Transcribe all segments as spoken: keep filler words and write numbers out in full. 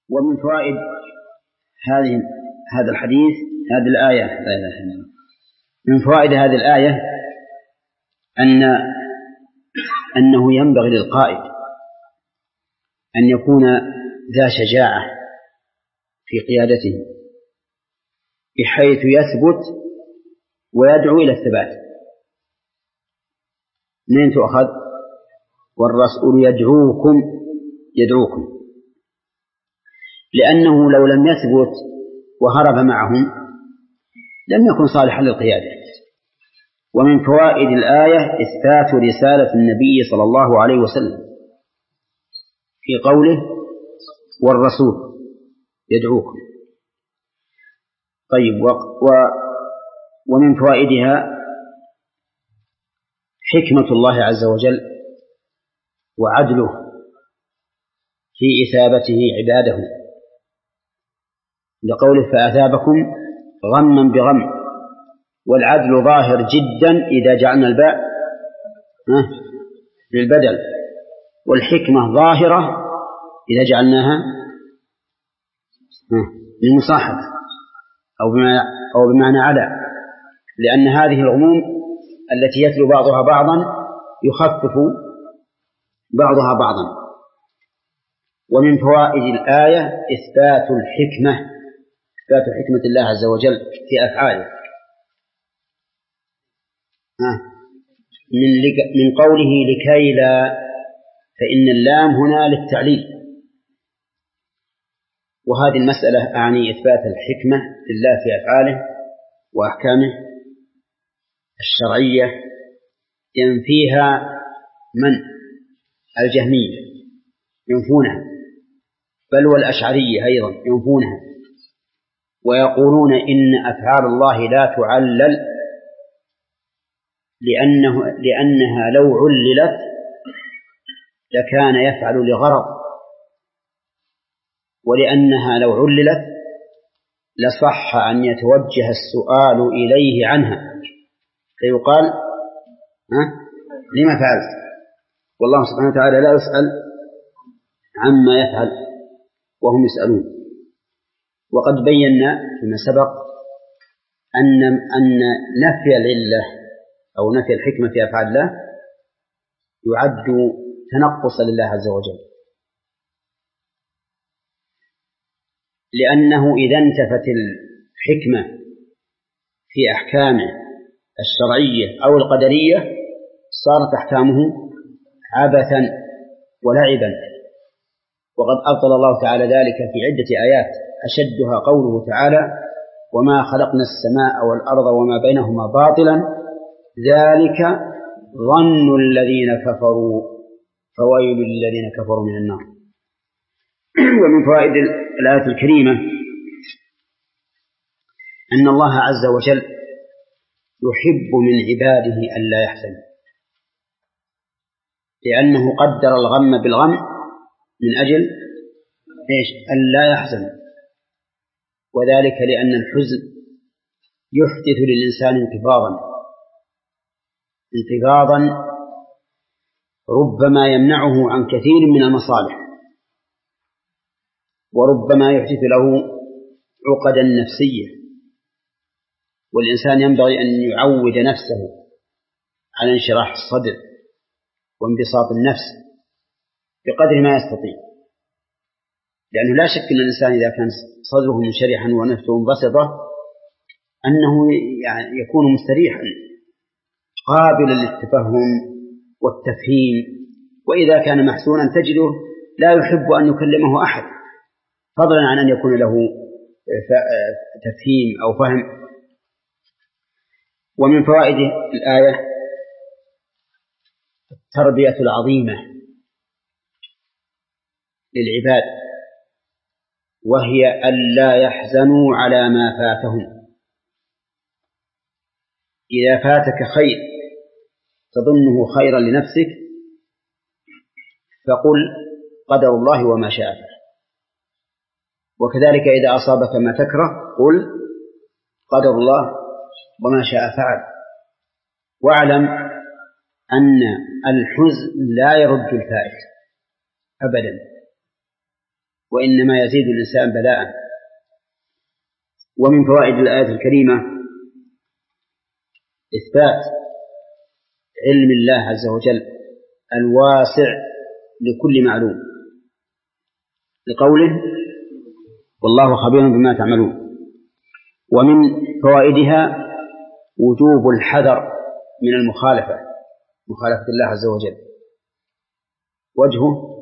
ومن فوائد هذه هذا الحديث هذه الآية لا إله إلا الله من فوائد هذه الآية أن أنه ينبغي للقائد أن يكون ذا شجاعة في قيادته بحيث يثبت ويدعو إلى الثبات. منين تؤخذ؟ والرسول يدعوكم يدعوكم لأنه لو لم يثبت وهرب معهم لم يكن صالحا للقيادة. ومن فوائد الآية إثبات رسالة النبي صلى الله عليه وسلم في قوله والرسول يدعوكم. طيب و و ومن فوائدها حكمة الله عز وجل وعدله في إثابته عباده لقوله فأثابكم غما بغم، والعدل ظاهر جدا إذا جعلنا الباء للبدل، والحكمة ظاهرة إذا جعلناها للمصاحبة أو بمعنى, أو بمعنى على، لأن هذه الغموم التي يتلو بعضها بعضا يخفف بعضها بعضا. ومن فوائد الآية إثبات الحكمة إثبات حكمة الله عز وجل في أفعاله من, من قوله لكي لا، فإن اللام هنا للتعليل، وهذه المسألة أعني إثبات الحكمة لله في أفعاله وأحكامه الشرعية ينفيها من الجهمية ينفونها، بل والأشعرية أيضا ينفونها ويقولون إن أفعال الله لا تعلل لأنه لأنها لو عللت لكان يفعل لغرض، ولأنها لو عللت لصح أن يتوجه السؤال إليه عنها فيقال ها لما فعلت، والله سبحانه وتعالى لا يسأل عما يفعل وهم يسألون. وقد بينا فيما سبق أن أن نفي العلة أو نفي الحكمة في أفعال الله يعد تنقصا لله عز وجل، لأنه إذا انتفت الحكمة في أحكامه الشرعية أو القدرية صارت أحكامه عبثا ولعبا. وقد أبطل الله تعالى ذلك في عدة آيات أشدها قوله تعالى وما خلقنا السماء والأرض وما بينهما باطلا ذلك ظن الذين كفروا فويل للذين كفروا من النار. ومن فوائد الآية الكريمة أن الله عز وجل يحب من عباده أن لا يحزن، لأنه قدر الغم بالغم من أجل إيش؟ أن لا يحزن، وذلك لأن الحزن يحدث للإنسان انقباضا انقباضا ربما يمنعه عن كثير من المصالح، وربما يحدث له عقدا نفسية. والإنسان ينبغي أن يعود نفسه على انشراح الصدر وانبساط النفس بقدر ما يستطيع، لأنه لا شك أن الإنسان إذا كان صدره منشرحا ونفسه منبسطة أنه يعني يكون مستريحا قابلا للتفهم والتفهيم، وإذا كان محزونا تجده لا يحب أن يكلمه أحد فضلا عن أن يكون له تفهيم أو فهم. ومن فوائد الآية التربية العظيمة للعباد، وهي ألا يحزنوا على ما فاتهم. إذا فاتك خير تظنه خيرا لنفسك فقل قدر الله وما شاء فعل، وكذلك إذا أصابك ما تكره قل قدر الله وما شاء فعل. واعلم أن الحزن لا يرد الفائت أبدا، وإنما يزيد الإنسان بلاء. ومن فوائد الآية الكريمة إثبات علم الله عز وجل الواسع لكل معلوم، لقوله والله خبير بما تعملون. ومن فوائدها وجوب الحذر من المخالفة، مخالفة الله عز وجل. وجهه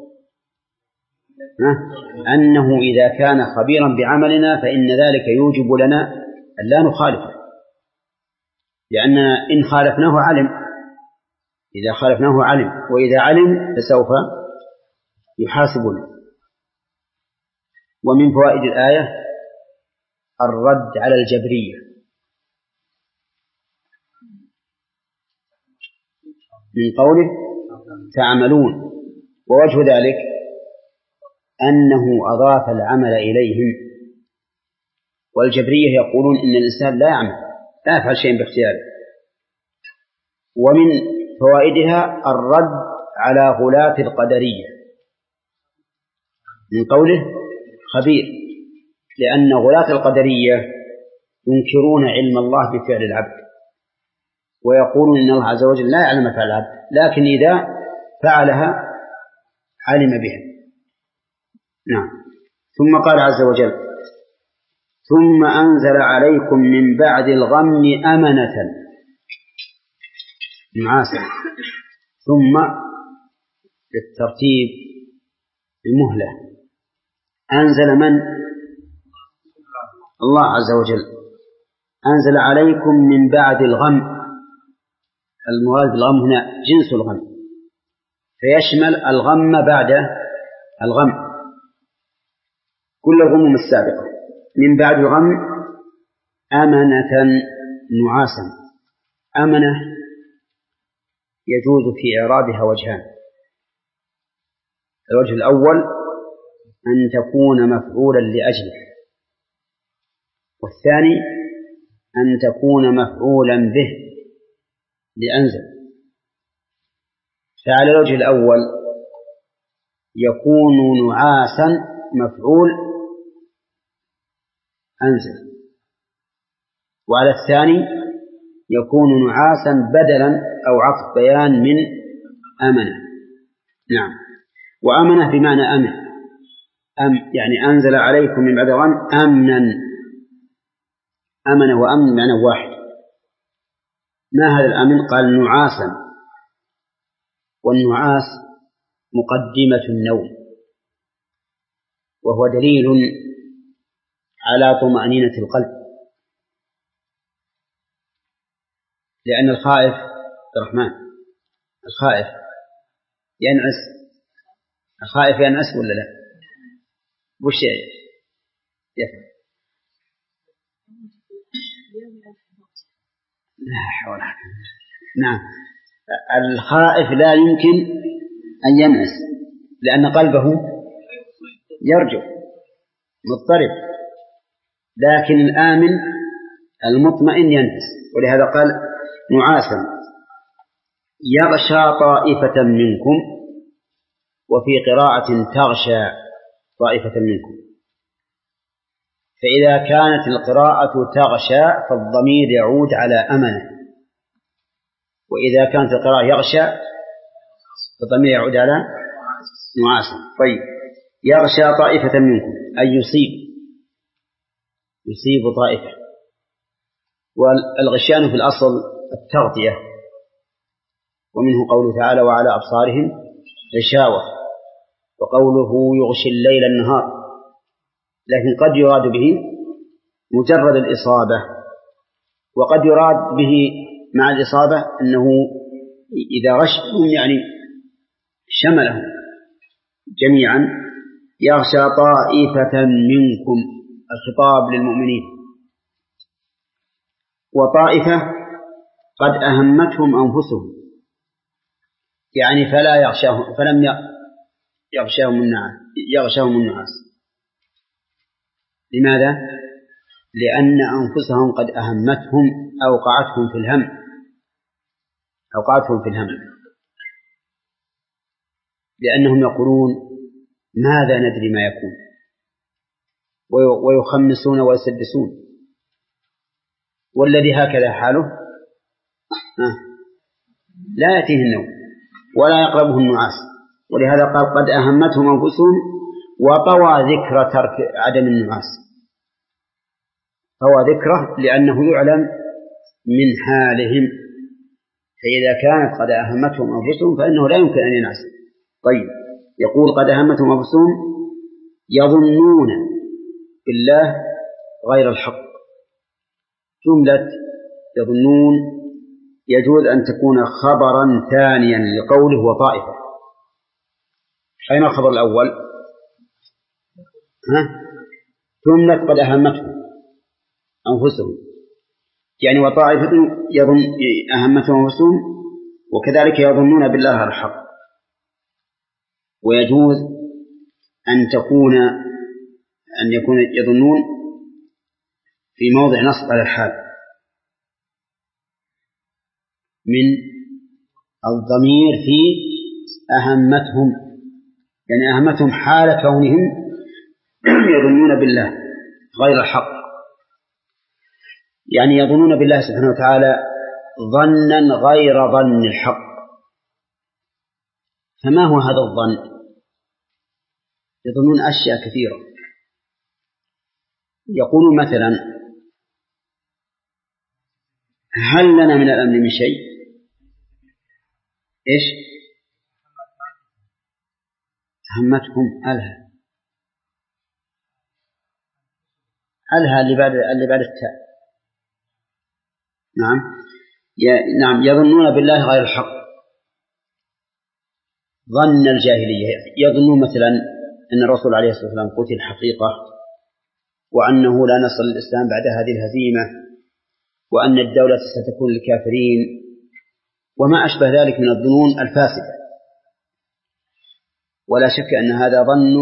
أنه إذا كان خبيرا بعملنا فإن ذلك يوجب لنا أن لا نخالفه، لأن إن خالفناه علم، إذا خالفناه علم، وإذا علم فسوف يحاسبنا. ومن فوائد الآية الرد على الجبرية، من قوله تعملون، ووجه ذلك أنه أضاف العمل إليهم، والجبرية يقولون إن الإنسان لا يعمل، لا يفعل شيء باختياره. ومن فوائدها الرد على غلاة القدرية، من قوله خبير، لأن غلاة القدرية ينكرون علم الله بفعل العبد، ويقولون إن الله عز وجل لا يعلم فعل العبد، لكن إذا فعلها علم بها. نعم. ثم قال عز وجل ثم أنزل عليكم من بعد الغم أمنة نعاسا، ثم للترتيب المهلة. أنزل من؟ الله عز وجل. أنزل عليكم من بعد الغم، المراد بالغم هنا جنس الغم، فيشمل الغم بعد الغم، كل الغموم السابقة. من بعد الغم أمنة نعاسا. أمنة يجوز في إعرابها وجهان: الوجه الأول أن تكون مفعولا لأجله، والثاني أن تكون مفعولا به لأنزل. فعلى الوجه الأول يكون نعاسا مفعول أنزل، وعلى الثاني يكون نعاسا بدلا أو عطف بيان من أمنة. نعم. وأمنة بمعنى أمن، أم يعني أنزل عليكم من بعد الغم أمنا. أمن وأمن معنى واحد. ما هذا الأمن؟ قال نعاسا، والنعاس مقدمة النوم، وهو دليل على طمأنينة القلب، لأن الخائف الرحمن الخائف ينعس، الخائف ينعس ولا لا؟ وش يفعل؟ لا حول. نعم، الخائف لا يمكن أن ينعس لأن قلبه يرجو مضطرب، لكن الآمن المطمئن ينعس. ولهذا قال نعاسا يغشى طائفة منكم، وفي قراءة تغشى طائفة منكم. فإذا كانت القراءة تغشى فالضمير يعود على أمنه، وإذا كانت القراءة يغشى فالضمير يعود على نعاسا. طيب، يغشى طائفة منكم أي يصيب يصيب طائفة. والغشيان في الأصل التغطية، ومنه قوله تعالى وعلى أبصارهم غشاوة، وقوله يغشي الليل النهار، لكن قد يراد به مجرد الإصابة، وقد يراد به مع الإصابة أنه إذا غشهم يعني شملهم جميعا. يغشى طائفة منكم، الخطاب للمؤمنين. وطائفة قد أهمتهم أنفسهم، يعني فلا يغشاهم، فلم يغشاهم النعاس يغشاهم النعاس. لماذا؟ لأن أنفسهم قد أهمتهم، أوقعتهم في الهم أوقعتهم في الهم لأنهم يقولون ماذا ندري ما يكون، ويخمسون ويسدسون. والذي هكذا حاله لا يأتيه النوم ولا يقربه النعاس، ولهذا قال قد أهمتهم أنفسهم وطوى ذكر ترك عدم النعاس. طوى ذكره لأنه يعلم من حالهم، فإذا كانت قد أهمتهم أنفسهم فإنه لا يمكن أن ينعس. طيب، يقول قد أهمتهم أنفسهم يظنون بالله غير الحق. جملة يظنون يجوز أن تكون خبرا ثانيا لقوله وطائفة. أين الخبر الأول؟ ها؟ جملة قد أهمتهم أنفسهم، يعني وطائفة يظن أهمتهم أنفسهم، وكذلك يظنون بالله الحق. ويجوز أن تكون أن يكون يظنون في موضع نصب على الحال من الضمير في أهمتهم، يعني أهمتهم حال كونهم يظنون بالله غير الحق، يعني يظنون بالله سبحانه وتعالى ظنا غير ظن الحق. فما هو هذا الظن؟ يظنون أشياء كثيرة. يقولون مثلا هل لنا من الأمر من شيء؟ إيش؟ همتهم ألها ألها اللي بعد اللي بعد التاء. نعم نعم يظنون بالله غير الحق ظن الجاهلية. يظنون مثلا أن الرسول عليه الصلاة والسلام قتل حقيقة، وأنه لا نصر الإسلام بعد هذه الهزيمة، وأن الدولة ستكون للكافرين، وما أشبه ذلك من الظنون الفاسدة. ولا شك أن هذا ظن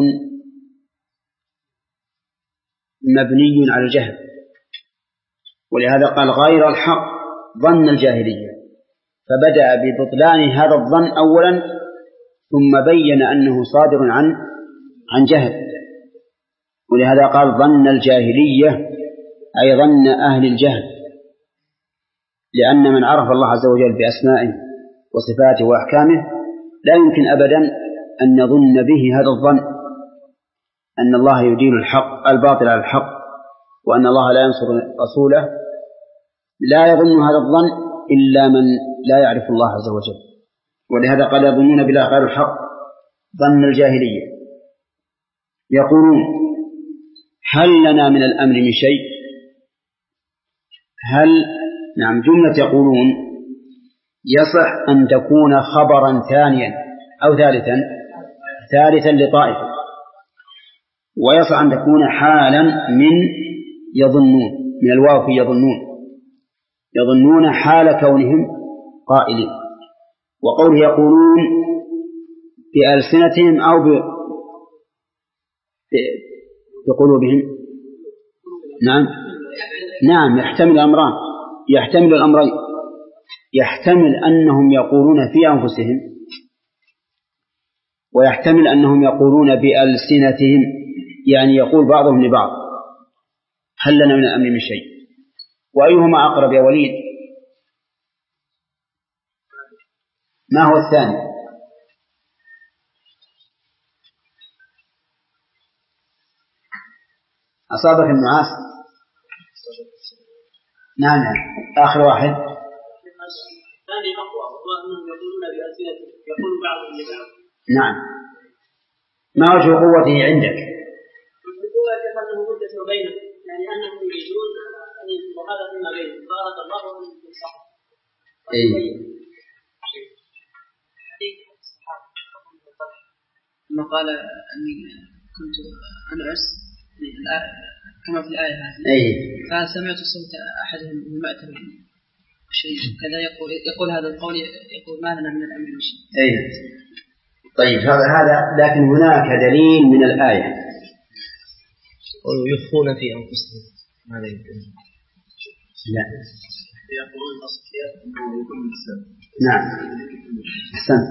مبني على الجهل، ولهذا قال غير الحق ظن الجاهلية، فبدأ ببطلان هذا الظن أولا، ثم بين أنه صادر عن عن جهل. ولهذا قال ظن الجاهلية أي ظن أهل الجهل، لأن من عرف الله عز وجل بأسمائه وصفاته وأحكامه لا يمكن أبدا أن يظن به هذا الظن، أن الله يدين الحق الباطل على الحق، وأن الله لا ينصر رسوله. لا يظن هذا الظن إلا من لا يعرف الله عز وجل. ولهذا قال يظنون بالله غير الحق ظن الجاهلية. يقولون هل لنا من الأمر من شيء؟ هل نعم جملة يقولون يصح أن تكون خبرا ثانيا أو ثالثا ثالثا لطائفة، ويصح أن تكون حالا من يظنون، من الواو في يظنون، يظنون حال كونهم قائلين. وقوله يقولون بألسنتهم أو بقلوبهم، نعم نعم يحتمل الأمران، يحتمل الأمرين. يحتمل أنهم يقولون في أنفسهم، ويحتمل أنهم يقولون بألسنتهم، يعني يقول بعضهم لبعض هل لنا من الأمر من شيء. وأيهما أقرب يا وليد؟ ما هو الثاني؟ أصابك النعاس؟ نعم نعم آخر واحد. الثاني أقوى، وهو أنهم يقولون بألسنتهم، يقول بعضهم لبعض. نعم. ما وجه قوته عندك؟ القوة أنه مدة بينهم، يعني أنهم يريدون أن يصبح هذا فيما بينهم، بارك الله وهم بالصحة. إيه. ثم قال أني كنت أنعس كما في الآية هذه، أيه. فسمعت صوت أحدهم المعتبر شيء كذا يقول يقول هذا القول، يقول ما لنا من الأمر شيء. أيه. طيب هذا هذا لكن هناك دليل من الآية. ويخفون في أنفسهم ماذا يمكن؟ لا. يقولون الأصل أنه يكون بالسبب. نعم. أحسنت.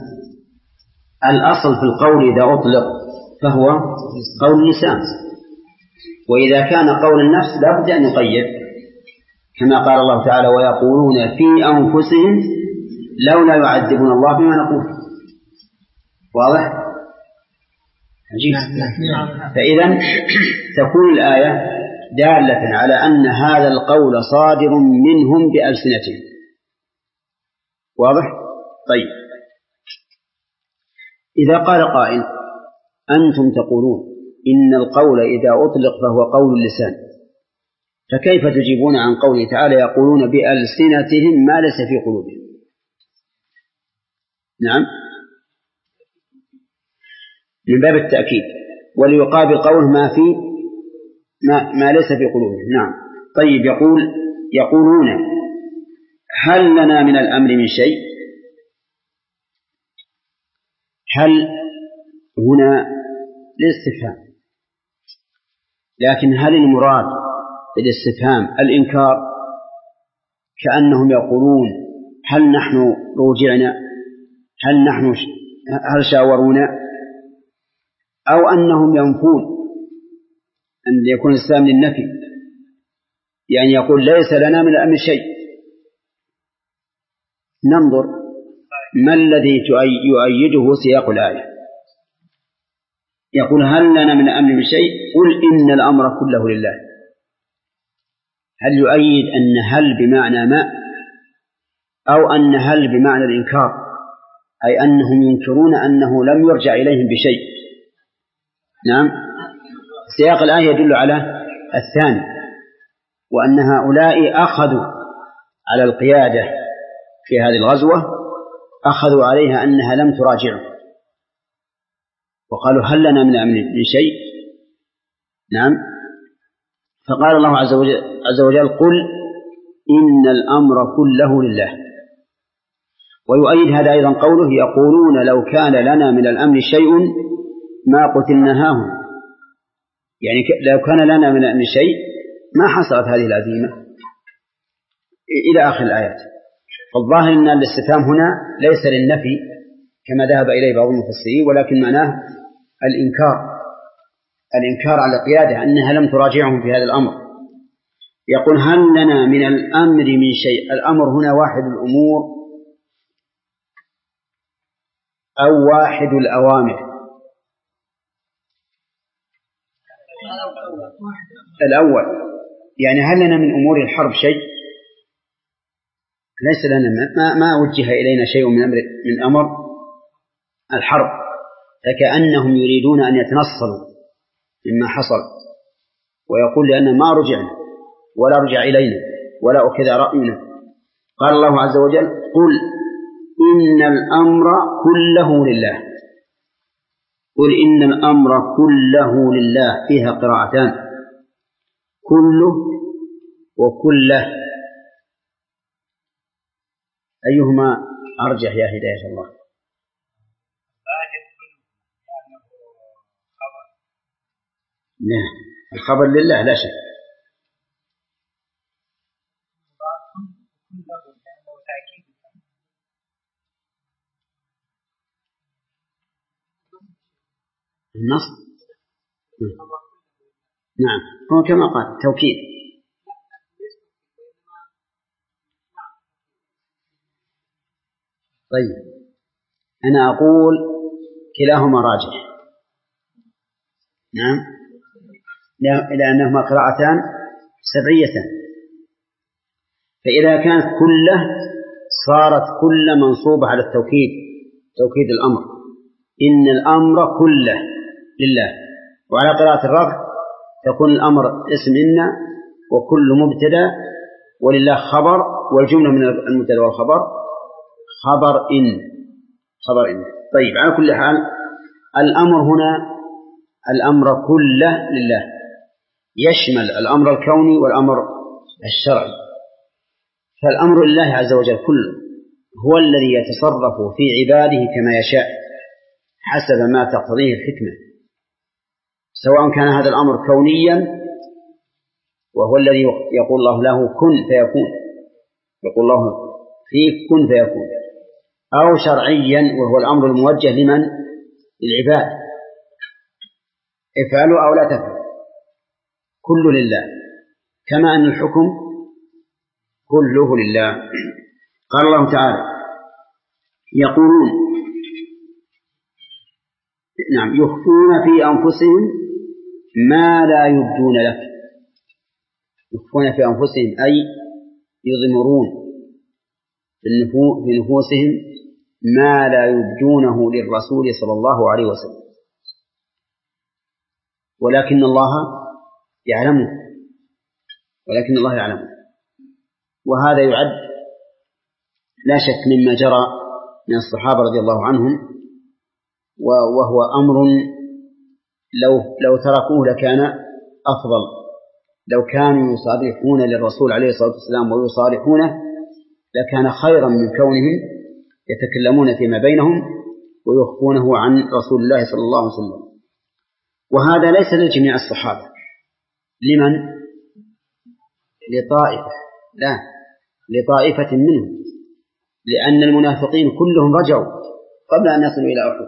الأصل في القول إذا أطلق فهو قول اللسان، وإذا كان قول النفس لا بد أن يقيد، كما قال الله تعالى ويقولون في أنفسهم لولا يعذبون الله بما نقول. واضح؟ عجيب. فإذا تكون الآية دالة على أن هذا القول صادر منهم بألسنتهم. واضح؟ طيب، إذا قال قائل أنتم تقولون إن القول إذا أطلق فهو قول اللسان، فكيف تجيبون عن قوله تعالى يقولون بألسنتهم ما ليس في قلوبهم؟ نعم، من باب التأكيد، وليقابل قوله ما في ما, ما ليس في قلوبهم. نعم. طيب، يقول يقولون هل لنا من الأمر من شيء؟ هل هنا للاستفهام، لكن هل المراد بالاستفهام الإنكار؟ كأنهم يقولون هل نحن رجعنا، هل نحن هل شاورونا، أو أنهم ينفون أن يكون الإسلام للنفي، يعني يقول ليس لنا من الأمر شيء. ننظر ما الذي يؤيده سياق الآية. يقول هل لنا من الأمر من شيء؟ قل إن الأمر كله لله. هل يؤيد أن هل بمعنى ما، أو أن هل بمعنى الإنكار، أي أنهم ينكرون أنه لم يرجع إليهم بشيء؟ نعم، سياق الآية يدل على الثاني، وأن هؤلاء أخذوا على القيادة في هذه الغزوة، أخذوا عليها أنها لم تراجعهم، وقالوا هل لنا من أمر من شيء؟ نعم. فقال الله عز وجل, عز وجل قل إن الأمر كله لله. ويؤيد هذا أيضا قوله يقولون لو كان لنا من الأمر شيء ما قتلنا هاهنا، يعني لو كان لنا من الأمر شيء ما حصلت هذه العزيمة إلى آخر الآيات. فالظاهر أن الاستفهام هنا ليس للنفي كما ذهب إليه بعض المفسرين، ولكن معناه الإنكار، الإنكار على القيادة أنها لم تراجعهم في هذا الأمر. يقول هل لنا من الأمر من شيء؟ الأمر هنا واحد الأمور أو واحد الأوامر. الأول يعني هل لنا من أمور الحرب شيء؟ ليس لنا، ما, ما وجه إلينا شيء من أمر, من أمر الحرب، فكأنهم يريدون أن يتنصلوا مما حصل، ويقول لأن ما رجعنا ولا رجع إلينا ولا أخذ رأينا. قال الله عز وجل قل إن الأمر كله لله. قل إن الأمر كله لله، فيها قراءتان، كله وكله، أيهما أرجح يا هداية الله؟ لا، الخبر لله لا شك. النص نعم هو كما قال توكيد. طيب أنا أقول كلاهما راجح، نعم، لأنهما قراءتان سبعية. فإذا كانت كله صارت كل منصوبة على التوكيد، توكيد الأمر، إن الأمر كله لله. وعلى قراءة الرفع تكون الأمر اسم إن وكل مبتدأ ولله خبر، والجملة من المبتدأ والخبر خبر إن، خبر إن. طيب على كل حال الأمر هنا الأمر كله لله، يشمل الأمر الكوني والأمر الشرعي. فالأمر لله عز وجل كله، هو الذي يتصرف في عباده كما يشاء حسب ما تقتضيه الحكمة، سواء كان هذا الأمر كونيا وهو الذي يقول الله له كن فيكون، يقول الله فيه كن فيكون، أو شرعيا وهو الأمر الموجه لمن؟ للعباد، افعلوا أو لا تفعلوا. كل لله، كما أن الحكم كله لله. قال الله تعالى: يقولون نعم يخفون في أنفسهم ما لا يبدون لك. يخفون في أنفسهم أي يضمرون في نفوسهم ما لا يبدونه للرسول صلى الله عليه وسلم، ولكن الله يعلمه ولكن الله يعلمه وهذا يعد لا شك مما جرى من الصحابة رضي الله عنهم، وهو أمر لو لو تركوه لكان أفضل. لو كانوا يصالحون للرسول عليه الصلاة والسلام ويصالحونه لكان خيرا من كونهم يتكلمون فيما بينهم ويخفونه عن رسول الله صلى الله عليه وسلم. وهذا ليس لجميع الصحابة. لمن؟ لطائفة، لا، لطائفة منهم، لأن المنافقين كلهم رجعوا قبل أن يصلوا إلى أحد.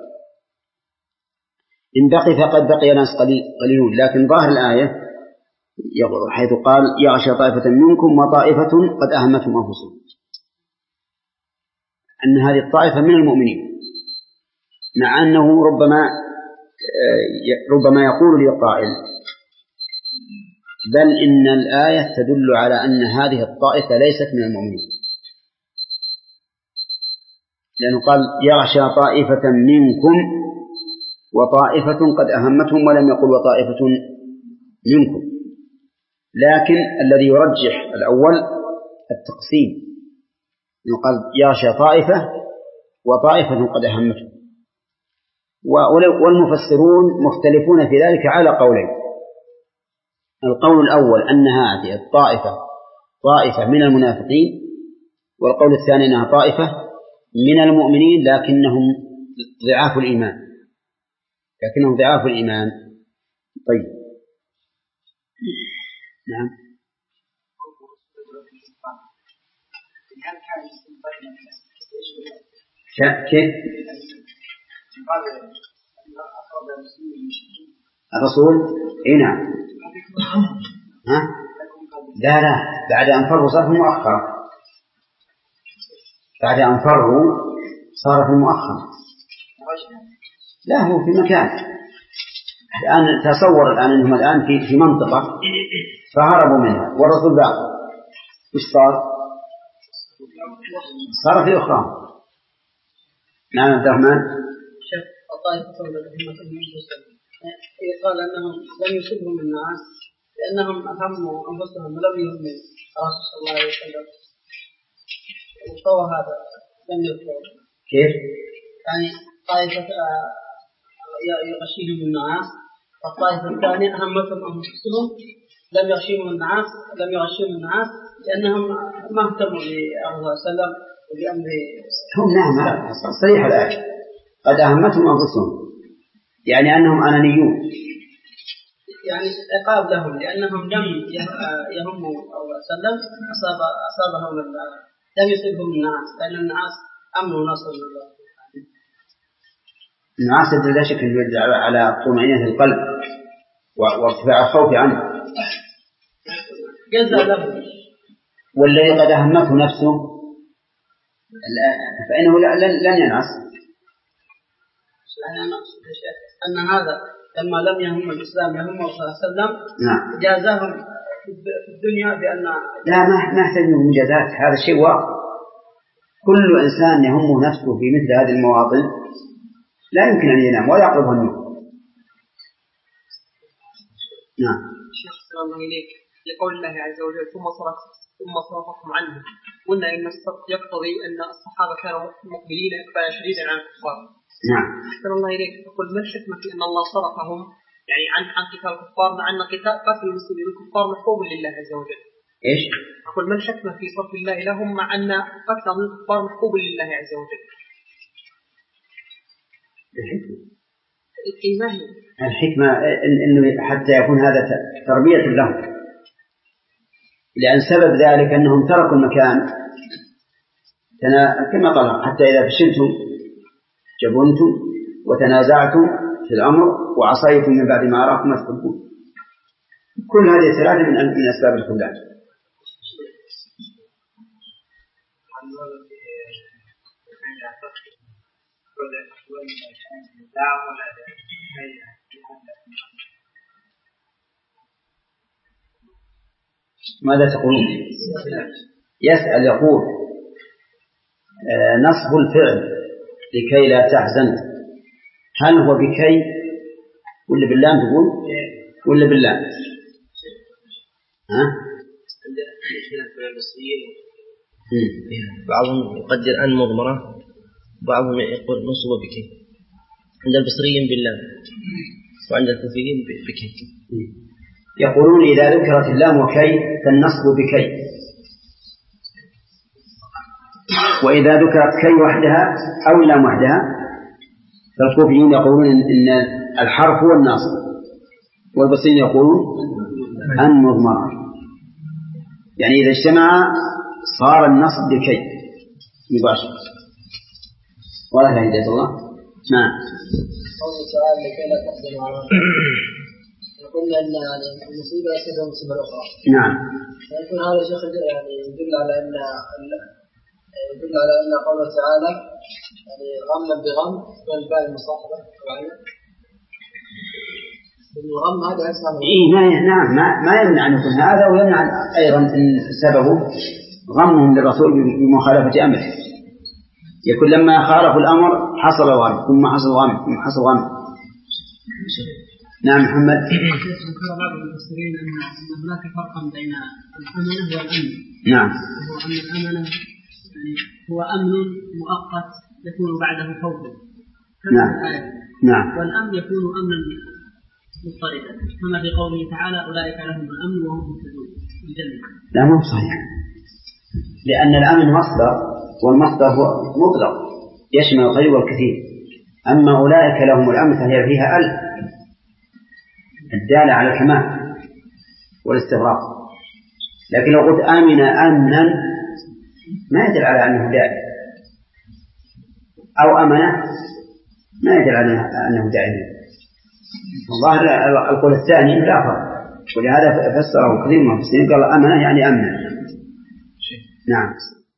إن بقي فقد بقي ناس قليلون، لكن ظاهر الآية حيث قال: يغشى طائفة منكم وطائفة قد أهمتهم أنفسهم، أن هذه الطائفة من المؤمنين، مع أنه ربما ربما يقول لي قائل: بل إن الآية تدل على أن هذه الطائفة ليست من المؤمنين، لأنه قال: يغشى طائفة منكم وطائفة قد أهمتهم، ولم يقل وطائفة منكم. لكن الذي يرجح الأول التقسيم، قال: يغشى طائفة وطائفة قد أهمتهم. والمفسرون مختلفون في ذلك على قولين: القول الأول أن هذه الطائفة طائفة من المنافقين، والقول الثاني أنها طائفة من المؤمنين لكنهم ضعاف الإيمان لكنهم ضعاف الإيمان. طيب، نعم. كيف؟ الرسول إيه نعم. ها؟ لا لا بعد أن فروا صار في المؤخر بعد أن فروا صار في المؤخر لا، هو في مكان. الآن تصور الآن أنهم الآن في في منطقة فهربوا منها والرسول باقي، وش صار؟ صار في أخرى. نعم عبد الرحمن. شيخ الطائفة الذين قال أنهم لم يصبهم الناس لأنهم أهموا أنفسهم ولم يهموا الرسول صلى الله عليه وسلم، وهو هذا لم يذكر. كيف؟ يعني طائفة يغشيهم الناس، والطائفة الثانية أهمتهم أنفسهم لم يغشيهم الناس لم يغشيهم الناس لأنهم ما اهتموا بأمر الله صلى الله عليه وسلم وبأمر هم. نعم صحيح الآية، قد أهمتهم أنفسهم يعني أنهم أنانيون، يعني عقاب لهم لأنهم لم يهموا الله صلى الله عليه وسلم أصاب أصابهم لم يصيبهم الناس، لأن الناس أمنوا ونصر الله. الناس لا شك أن يدل على طمأنينة القلب وارتفاع الخوف عنه. جزاء لهم. والذي قد أهمته نفسه فإنه لن ينعس. أنا أقصد أن هذا لما لم يهم الإسلام يهم الله صلى الله عليه وسلم نعم. جازاهم في الدنيا بأن لا ما ما نحتاج مجازات، هذا شيء واضح. كل إنسان يهمه نفسه في مثل هذه المواطن لا يمكن أن ينام ولا يقرب النوم. نعم. شيخ صلى الله عليك لقول الله عز وجل ثم صرف ثم صرفكم عنه، قلنا إن الصرف يقتضي أن الصحابة كانوا مقبلين إقبالا شديدا عن الكفار. نعم. أحسن الله إليك. أقول ما الحكمة في أن الله صرفهم يعني عن عن قتال الكفار مع أن قتال قتل المسلمين الكفار محبوب لله عز وجل؟ إيش؟ أقول ما الحكمة في صرف الله لهم مع أن قتل الكفار محبوب لله عز وجل؟ الحكمة الإيمان. الحكمة إنه حتى يكون هذا تربية لهم، لأن سبب ذلك أنهم تركوا المكان كما قال حتى إذا فشلتم جبنتم وتنازعتم في الأمر وعصيتم من بعد ما أراكم ما تحبون. كل هذه الثلاثة من من أسباب الخذلان. ماذا تقولون؟ يسأل يقول آه نصب الفعل لكي لا تحزن، هل هو بكي ولا باللام تقول ولا باللام؟ ها؟ بعضهم يقدر أن مضمرة، بعضهم يقول نصب بكي. عند البصريين باللام وعند الكوفيين بكي. يقولون إذا ذكرت اللام وكي فالنصب بكي، وإذا ذكرت كي وحدها أو اللام وحدها فالكوفيين يقولون إن الحرف هو الناصب، والبصريين يقولون أن مضمرة، يعني إذا اجتمع صار النصب بكي مباشرة. ولا لا إله إلا الله. نعم. قول تعالى لكي لا تحزنوا على قلنا أن يعني المصيبة يصيبها مصيبة أخرى. نعم. فيكون هذا شيخ يعني يدل على أن يدل على أن قوله تعالى يعني غما بغم والباء المصاحبة طبعا. الغم هذا أسمى. إيه نعم ما ما يمنع أن يكون هذا، ويمنع أيضا أن سببه غمهم للرسول بمخالفة أمره، يكون لما خالفوا الأمر حصل الغم ثم حصل غم ثم حصل غم. نعم محمد. ذكر بعض المفسرين أن هناك فرقا بين الأمانة والأمن. نعم. وهو أن الأمانة يعني هو أمن مؤقت يكون بعده خوف. نعم. نعم. والأمن يكون أمنا مضطردا كما في قوله تعالى أولئك لهم الأمن وهم مهتدون الجنة. لا مو صحيح، لأن الأمن مصدر، والمصدر هو مطلق يشمل القليل والكثير، أما أولئك لهم الأمن فهي فيها ألف الدالة على الكمال والاستغراق، لكن لو قلت آمن أمنا ما يدل على أنه دائم، أو أمنة ما يدل على أنه دائم. الظاهر القول الثاني لا فرق، ولهذا فسره كثير من المفسرين قال أمنة يعني أمنة. نعم.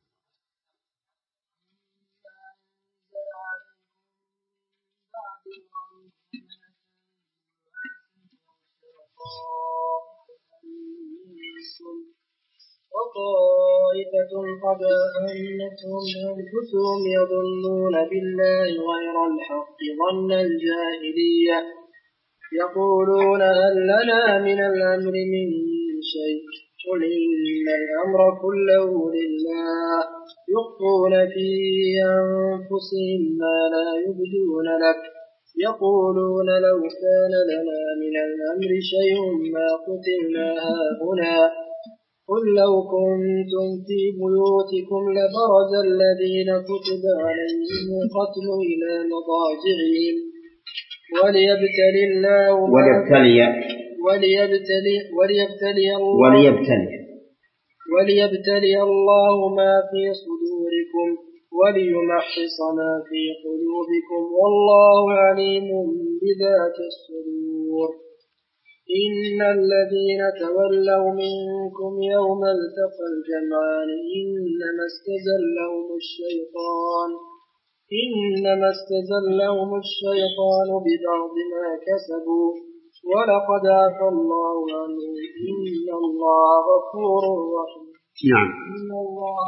وطائفة قد أهمتهم أنفسهم يظنون بالله غير الحق ظن الجاهلية يقولون هل لنا من الأمر من شيء قل إن الأمر كله لله يخفون في أنفسهم ما لا يبدون لك يقولون لو كان لنا من الأمر شيء ما قتلنا هاهنا قل لو كنتم في بيوتكم لبرز الذين كتب عليهم القتل إلى مضاجعهم وليبتلي الله وليبتلي وليبتلي وليبتلي الله وليبتلي وليبتلي الله ما في صدوركم وليمحص ما في قلوبكم والله عليم بذات الصدور إن الذين تولوا منكم يوم التقى الجمعان إنما استزلهم الشيطان إنما استزلهم الشيطان ببعض ما كسبوا ولقد عفا الله عنهم إن الله غفور رحيم. نعم. إن الله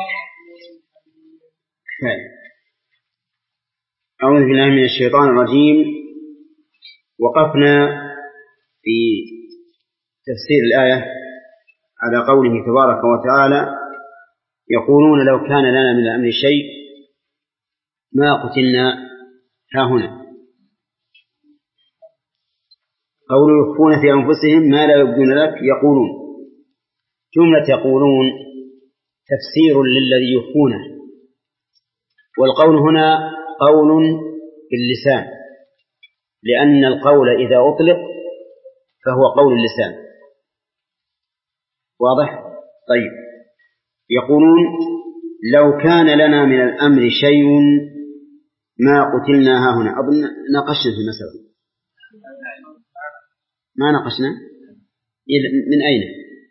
أعوذ بالله من الشيطان الرجيم. وقفنا في تفسير الآية على قوله تبارك وتعالى يقولون لو كان لنا من الأمر شيء ما قتلنا هاهنا. قولوا يخفون في أنفسهم ما لا يبدون لك يقولون، جملة يقولون تفسير للذي يخفونه، والقول هنا قول باللسان، لأن القول إذا أطلق فهو قول اللسان. واضح؟ طيب. يقولون لو كان لنا من الأمر شيء ما قتلنا هاهنا. أظن ناقشنا في المسألة، ما ناقشنا؟ من أين؟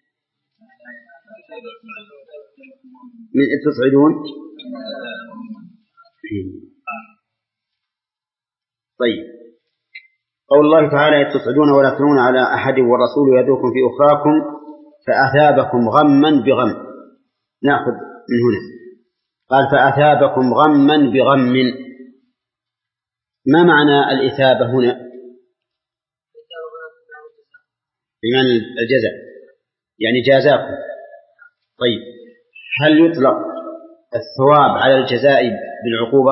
من تصعدون. طيب، قول الله تعالى تصعدون ولا تلون على أحد والرسول يدعوكم في أخراكم فأثابكم غما بغم. نأخذ من هنا، قال فأثابكم غما بغم. ما معنى الإثابة هنا؟ بمعنى الجزاء، يعني جازاكم. طيب، هل يطلق الثواب على الجزاء بالعقوبة؟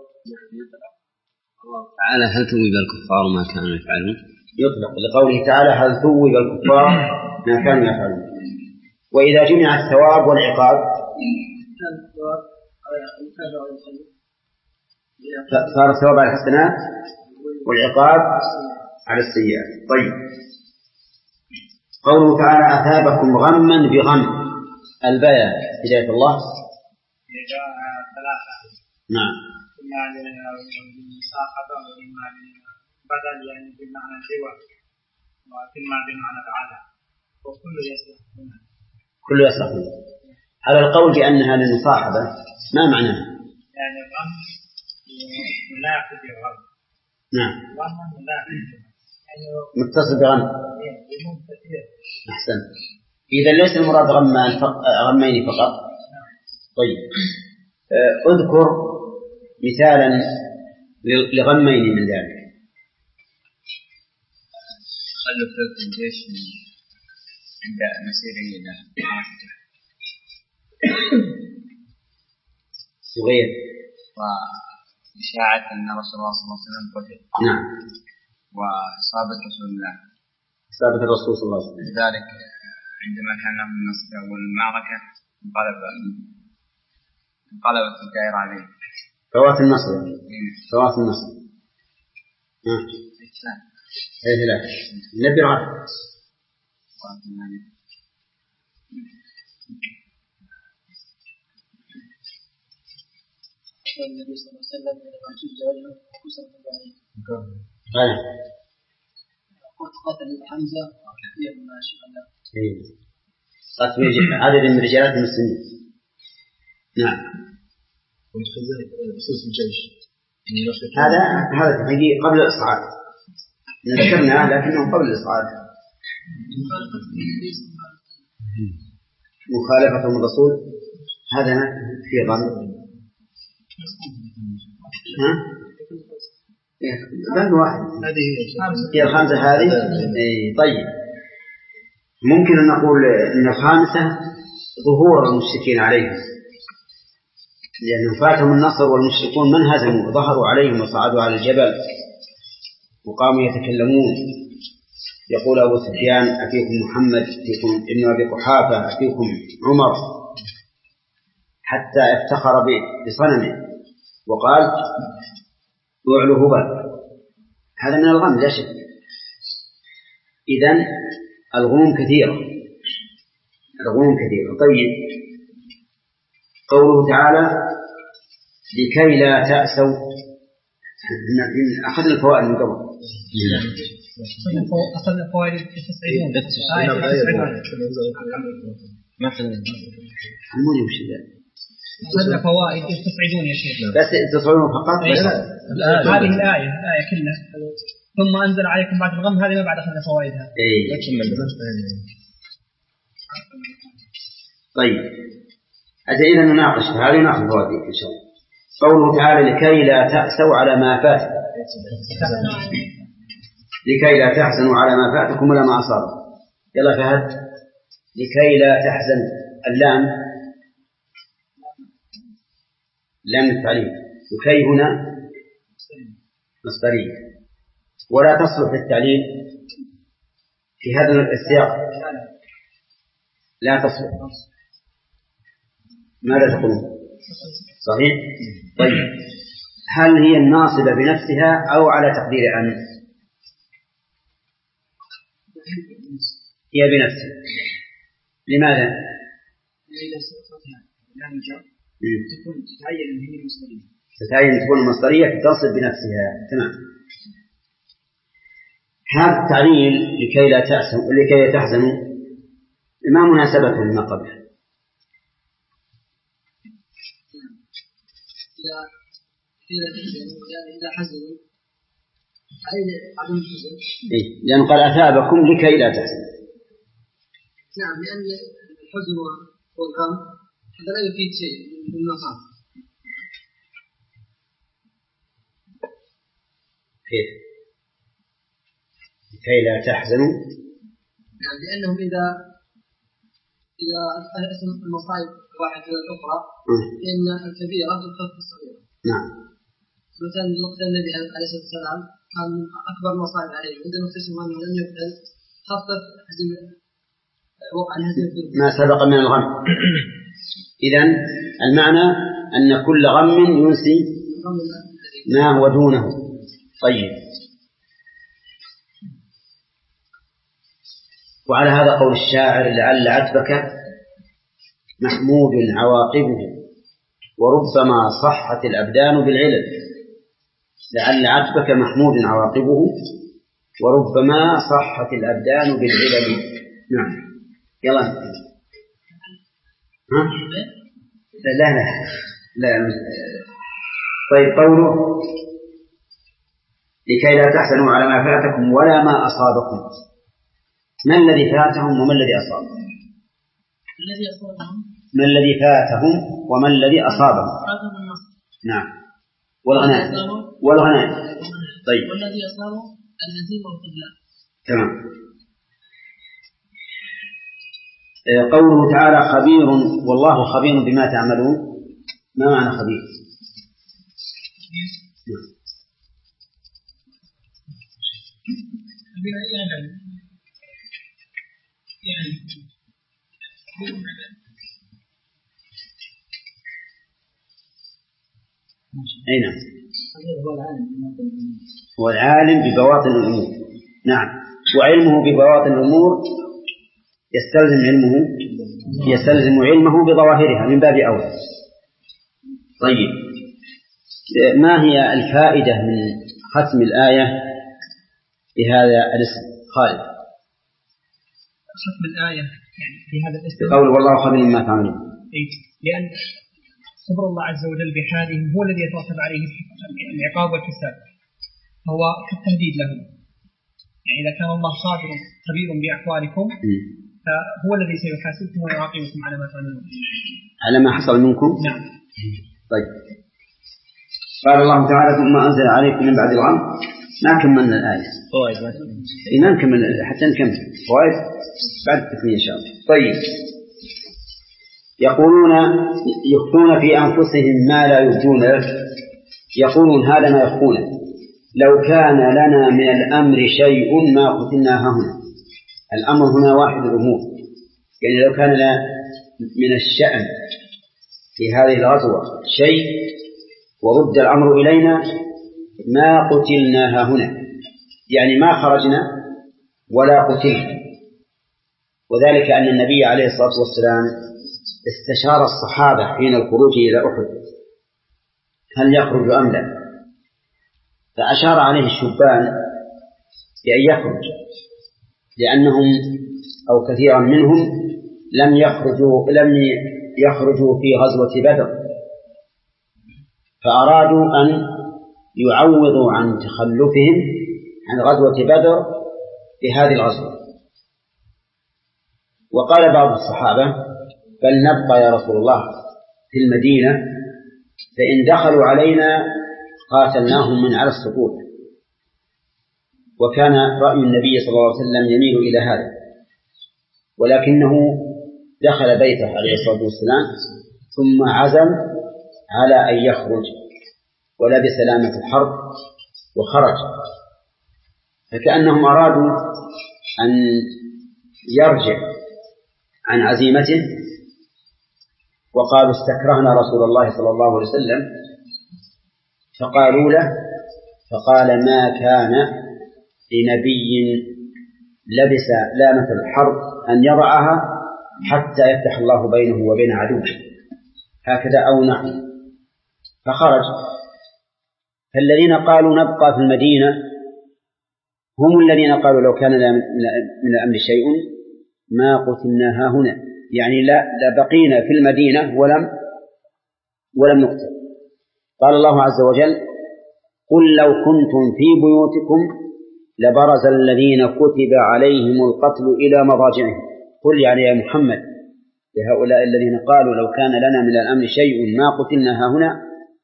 تعالى هل ثوب الكفار ما كانوا يفعلون؟ يطلق لقوله تعالى هل ثوب الكفار ما كانوا يفعلون. وإذا جمع الثواب والعقاب صار الثواب على الحسنات والعقاب على السيئات. طيب، قوله تعالى أثابكم غما بغم، البيان هداية الله. نعم. إما للمصاحبة وإما للبدل، يعني بمعنى الجواب، وإما بمعنى العادة، وكل يصلح هنا. كل يصلح هنا. على القول بأنها للمصاحبة ما معناها؟ يعني غم ملاحظ الغم. نعم. غم ملاحظ متصل بغم. أحسن. إذا ليس المراد غمان فق... غمين فقط. طيب، اذكر مثالا لغمين من ذلك. خلوا في الجيش عند مسير إلى صغير وإشاعة أن رسول الله صلى الله عليه وسلم قتل. نعم. وإصابة رسول الله إصابة الرسول صلى الله عليه وسلم. لذلك عندما كان له النصر والمعركة انقلب انقلبت الدائرة عليه. فوات النصر. فوات النصر. ها. إيه لا. نبي رعب. النبي صلى الله عليه وسلم لما شج وجهه وكسر ذراعيه. أيه. قتل حمزة وكثير من الشهداء. إيه. قتل عدد من رجالات المسلمين. نعم. هذا هذا الحقيقة قبل الإصعاد. ذكرناه لكنه قبل الإصعاد. مخالفة الرسول هذا في ظن. ها؟ بند واحد. هي الخامسة هذه. طيب، ممكن أن نقول أن الخامسة ظهور المشركين عليهم، لأنهم فاتهم النصر والمشركون من هزموا ظهروا عليهم وصعدوا على الجبل وقاموا يتكلمون. يقول أبو سفيان أفيكم محمد، أفيكم ابن أبي قحافة، أفيكم عمر، حتى افتخر بصنمه وقال اعلو هبل. هذا من الغم لا شك. إذن الغموم كثيرة، الغموم كثيرة. طيب، قوله تعالى لكي لا تأسوا، أخذنا الفوائد من قبل. أخذنا فوائد التسعيدون. ما أخذنا عموني وش ذا؟ أخذنا فوائد التسعيدون يا شيخ. بس تصعدون فقط. هذه الآية الآية كلها. ثم أنزل عليكم بعد الغم، هذه ما بعد أخذنا فوائدها. طيب، أجل إذا نناقش هذه نأخذ فوائد إن شاء الله. قوله تعالى لكي لا تأسوا على ما فات، لكي لا تحزنوا على ما فاتكم ولا ما أصاب. يلا فهد. لكي لا تحزن، اللام لام التعليم، لكي هنا مصدرية ولا تصلح للتعليل في هذا السياق، لا تصلح. ماذا تقولون؟ صحيح؟ طيب، هل هي الناصبة بنفسها أو على تقدير أن؟ هي بنفسها. لماذا؟ تتعين تكون مصدرية تنصب بنفسها. تمام. هذا التعليل لكي لا تحزنوا لكي لا تحزنوا ما مناسبته لما قبله؟ إذا حزنوا أين عدم الحزن؟ إيه، لأن قال أثابكم لكي لا تحزنوا. نعم، لأن الحزن والغم هذا لا يفيد شيء من المصاب. كيف؟ لكي لا تحزنوا. نعم، لأنهم إذا إذا اسم المصائب واحد من الأخرى فإن الكبيرة تخف الصغيرة. نعم. مثلا وقت النبي عليه الصلاة والسلام كان أكبر مصائب عليه عندما اكتشف أنه لم يقتل خفف هزيمة وقع الهزيمة ما سبق من الغم. إذن المعنى أن كل غم ينسي ما هو دونه. طيب، وعلى هذا قول الشاعر: لعل عتبك محمود عواقبه وربما صحت الأبدان بالعلل. لعل عتبك محمود عواقبه وربما صحت الأبدان بالعلل. نعم، يلا. ها؟ لا لا لا. طيب، قوله لكي لا تحزنوا على ما فاتكم ولا ما أصابكم. ما الذي فاتهم وما الذي أصابهم؟ الذي أصابهم ما الذي فاتهم وما الذي أصابهم؟ فاتهم النصر. نعم، والغنائم والغنائم. طيب، والذي أصابه الهزيمة والخذلان. تمام. قوله تعالى: خبير والله خبير بما تعملون. ما معنى خبير؟ أي نعم، هو العالم ببواطن الأمور. نعم، وعلمه ببواطن الأمور يستلزم علمه يستلزم علمه بظواهرها من باب أولى. طيب، ما هي الفائدة من ختم الآية بهذا الاسم؟ خالد. ختم الآية يعني في هذا الاسم بقول والله خبير ما تعملون، لأن صبر الله عز وجل بحالهم هو الذي يترتب عليه العقاب والحساب، فهو كالتهديد لهم. يعني إذا كان الله صابر خبير بأحوالكم فهو الذي سيحاسبكم ويعاقبكم على ما تعملون، على ما حصل منكم. نعم. طيب، قال الله تعالى: ثم أنزل عليكم من بعد الغم. ما كملنا الآية. فوائد ما نكمل حتى نكمل فوائد بعد التكميل إن شاء الله. طيب، يقولون يخفون في أنفسهم ما لا يبدون لك. يقولون هذا ما يخفونه: لو كان لنا من الأمر شيء ما قتلنا هنا. الأمر هنا واحد الأمور، يعني لو كان لنا من الشأن في هذه الغزوة شيء ورد الأمر إلينا ما قتلناها هنا، يعني ما خرجنا ولا قتلنا. وذلك أن النبي عليه الصلاة والسلام استشار الصحابة حين الخروج إلى أحد هل يخرج أم لا، فأشار عليه الشبان بأن يخرج، لأنهم أو كثيرا منهم لم يخرجوا لم يخرجوا في غزوة بدر، فأرادوا أن يعوضوا عن تخلفهم عن غزوة بدر بهذه الغزوة. وقال بعض الصحابة: بل نبقى يا رسول الله في المدينة، فإن دخلوا علينا قاتلناهم من على السطوح. وكان رأي النبي صلى الله عليه وسلم يميل إلى هذا، ولكنه دخل بيته عليه الصلاة والسلام ثم عزم على أن يخرج ولبس لامة الحرب وخرج، فكأنهم أرادوا أن يرجع عن عزيمته، وقالوا: استكرهنا رسول الله صلى الله عليه وسلم. فقالوا له، فقال: ما كان لنبي لبس لامة الحرب أن يضعها حتى يفتح الله بينه وبين عدوه، هكذا أو نحن. فخرج. فالذين قالوا نبقى في المدينة هم الذين قالوا لو كان من الأمر شيء ما قتلنا هاهنا، يعني لا لبقينا في المدينة ولم ولم نقتل. قال الله عز وجل: قل لو كنتم في بيوتكم لبرز الذين كتب عليهم القتل إلى مضاجعهم. قل يعني يا محمد لهؤلاء الذين قالوا لو كان لنا من الأمر شيء ما قتلنا هاهنا،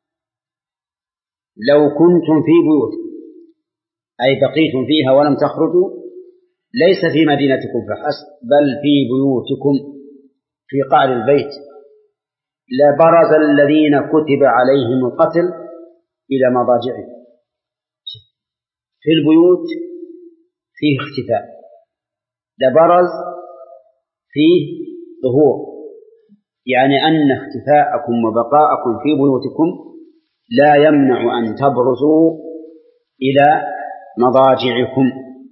لو كنتم في بيوتكم أي بقيتم فيها ولم تخرجوا، ليس في مدينتكم فحسب بل في بيوتكم في قعر البيت، لبرز الذين كتب عليهم القتل إلى مضاجعهم. في البيوت فيه اختفاء، لبرز فيه ظهور، يعني أن اختفاءكم وبقاءكم في بيوتكم لا يمنع أن تبرزوا إلى مضاجعكم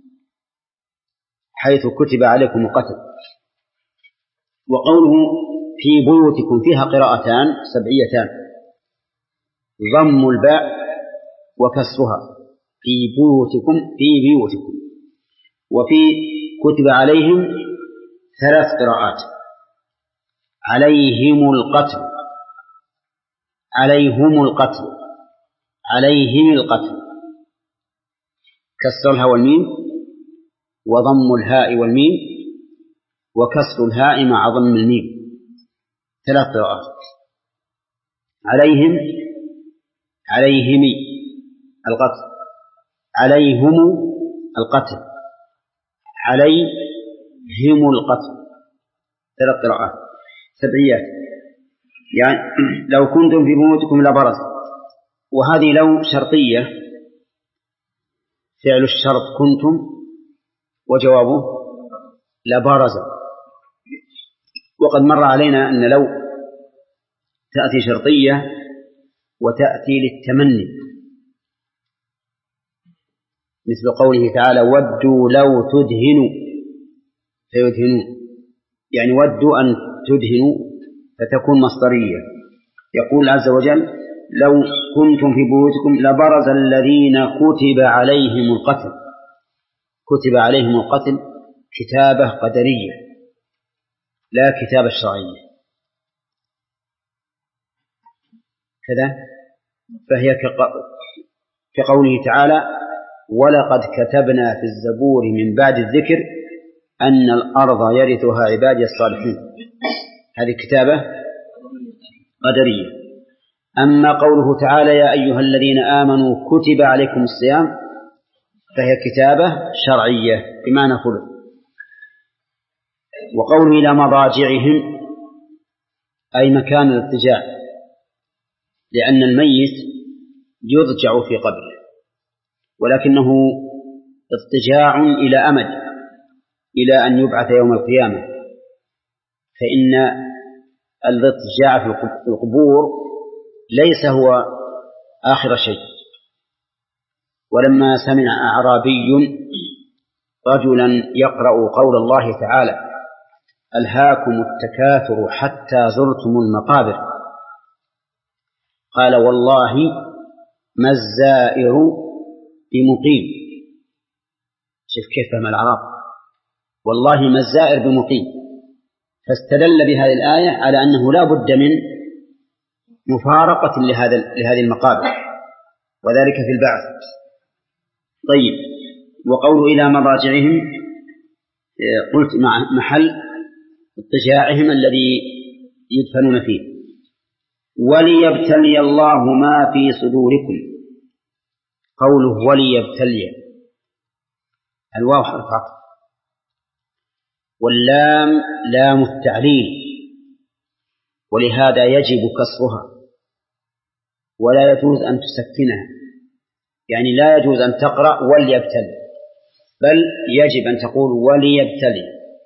حيث كتب عليكم القتل. وقوله في بيوتكم فيها قراءتان سبعيتان: ضم الباء وكسرها، في بيوتكم في بيوتكم. وفي كتب عليهم ثلاث قراءات: عليهم القتل، عليهم القتل، عليهم القتل، كسر الهاء والميم وضم الهاء والميم وكسر الهاء مع ضم الميم، ثلاث قراءات: عليهم، عليهم القتل، عليهم القتل، عليهم القتل، ثلاث قراءات سبعيات. يعني لو كنتم في بيوتكم لبرز، وهذه لو شرطية، فعل الشرط كنتم وجوابه لبرز. وقد مر علينا أن لو تأتي شرطية وتأتي للتمني، مثل قوله تعالى: ودوا لو تدهنوا فيدهنون، يعني ودوا أن تدهنوا فتكون مصدرية. يقول عز وجل: لو كنتم في بيوتكم لبرز الذين كتب عليهم القتل. كتب عليهم القتل كتابة قدرية لا كتابة شرعية كذا، فهي كقوله تعالى: ولقد كتبنا في الزبور من بعد الذكر أن الأرض يرثها عبادي الصالحين. هذه كتابة قدرية. أما قوله تعالى: يا أيها الذين آمنوا كتب عليكم الصيام، فهي كتابة شرعية بمعنى خلق. وقوله إلى مضاجعهم أي مكان الاضطجاع، لأن الميت يضجع في قبره، ولكنه اضطجاع إلى أمد، إلى أن يبعث يوم القيامة، فإن الاضطجاع في القبور ليس هو آخر شيء. ولما سمع أعرابي رجلا يقرأ قول الله تعالى: ألهاكم التكاثر حتى زرتم المقابر، قال: والله ما الزائر بمقيم. شوف كيف فهم العرب: والله ما الزائر بمقيم. فاستدل بهذه الآية على أنه لا بد من مفارقة لهذا لهذه المقابر، وذلك في البعث. طيب، وقوله إلى مضاجعهم قلت مع محل اضطجاعهم الذي يدفنون فيه. وليبتلي الله ما في صدوركم، قوله وليبتلي، الواو حرف عطف، واللام لام التعليل، ولهذا يجب كسرها ولا يجوز أن تسكنها، يعني لا يجوز أن تقرأ وليبتلي، بل يجب أن تقول وليبتلي،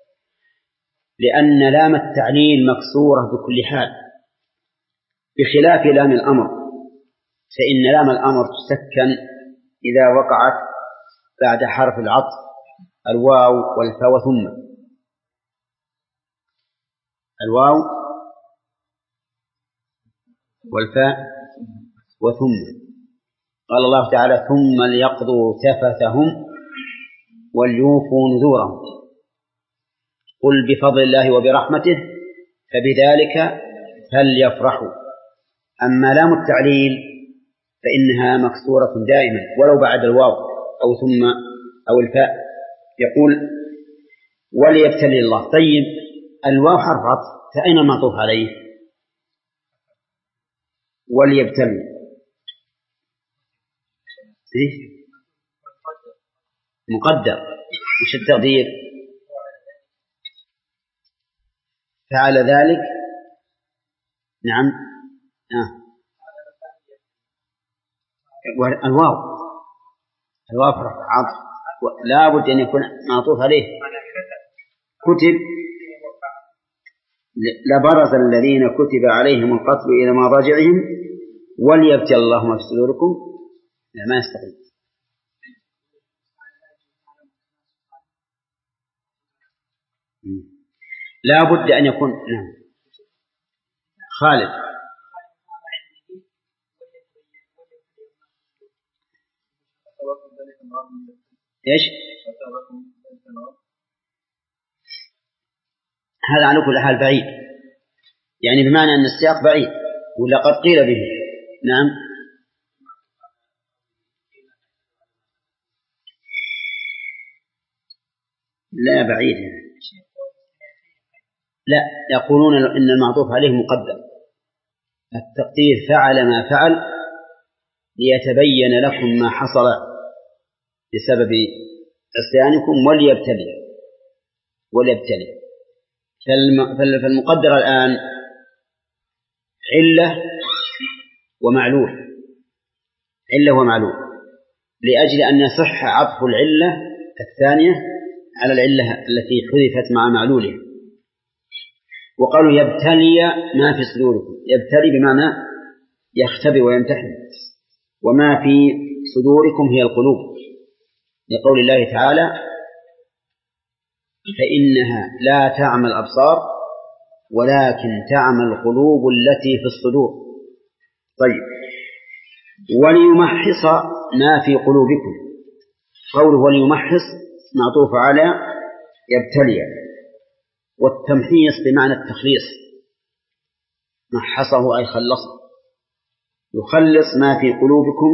لأن لام التعليل مكسورة بكل حال، بخلاف لام الأمر، فإن لام الأمر تسكن إذا وقعت بعد حرف العطف الواو والفاء وثم. الواو والفاء وثم. قال الله تعالى: ثم ليقضوا تفثهم وليوفوا نذورهم قل بفضل الله وبرحمته فبذلك فليفرحوا. أما لام التعليل فإنها مكسورة دائما ولو بعد الواو أو ثم أو الفاء. يقول وليبتلي الله. طيب الواو حرف عطف فأين المعطوف عليه؟ وليبتلي إيه؟ مقدر. مش التقدير فعل ذلك. نعم آه. الواو الواو حرف عطف لا بد أن يكون معطوف عليه. كتب لبرز الذين كتب عليهم القتل إلى مضاجعهم وليبتلي الله ما في صدوركم. لا ما يستقيم. لا بد أن يكون. نعم خالد إيش هذا على كل حال بعيد، يعني بمعنى أن السياق بعيد ولقد قيل به. نعم لا بعيد. لا يقولون إن المعطوف عليه مقدر. التقدير فعل ما فعل ليتبين لكم ما حصل بسبب عصيانكم وليبتلي وليبتلي. فالمقدر الآن علة ومعلول علة ومعلول لأجل أن يصح عطف العلة الثانية على العلة التي حذفت مع معلولها. وقالوا يبتلي ما في صدوركم. يبتلي بمعنى يختبئ ويمتحن. وما في صدوركم هي القلوب لقول الله تعالى فإنها لا تعمى الأبصار ولكن تعمى القلوب التي في الصدور. طيب وليمحص ما في قلوبكم. قوله وليمحص معطوف على يبتلي، والتمحيص بمعنى التخليص. محصه أي خلصه، يخلص ما في قلوبكم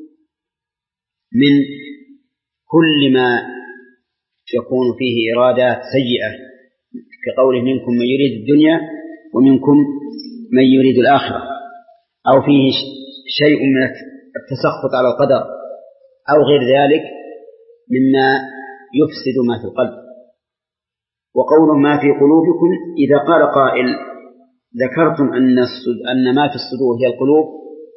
من كل ما يكون فيه إرادات سيئة كقوله منكم من يريد الدنيا ومنكم من يريد الآخرة، أو فيه شيء من التسخط على القدر أو غير ذلك مما يفسد ما في القلب. وقول ما في قلوبكم إذا قال قائل ذكرتم أن, أن ما في الصدور هي القلوب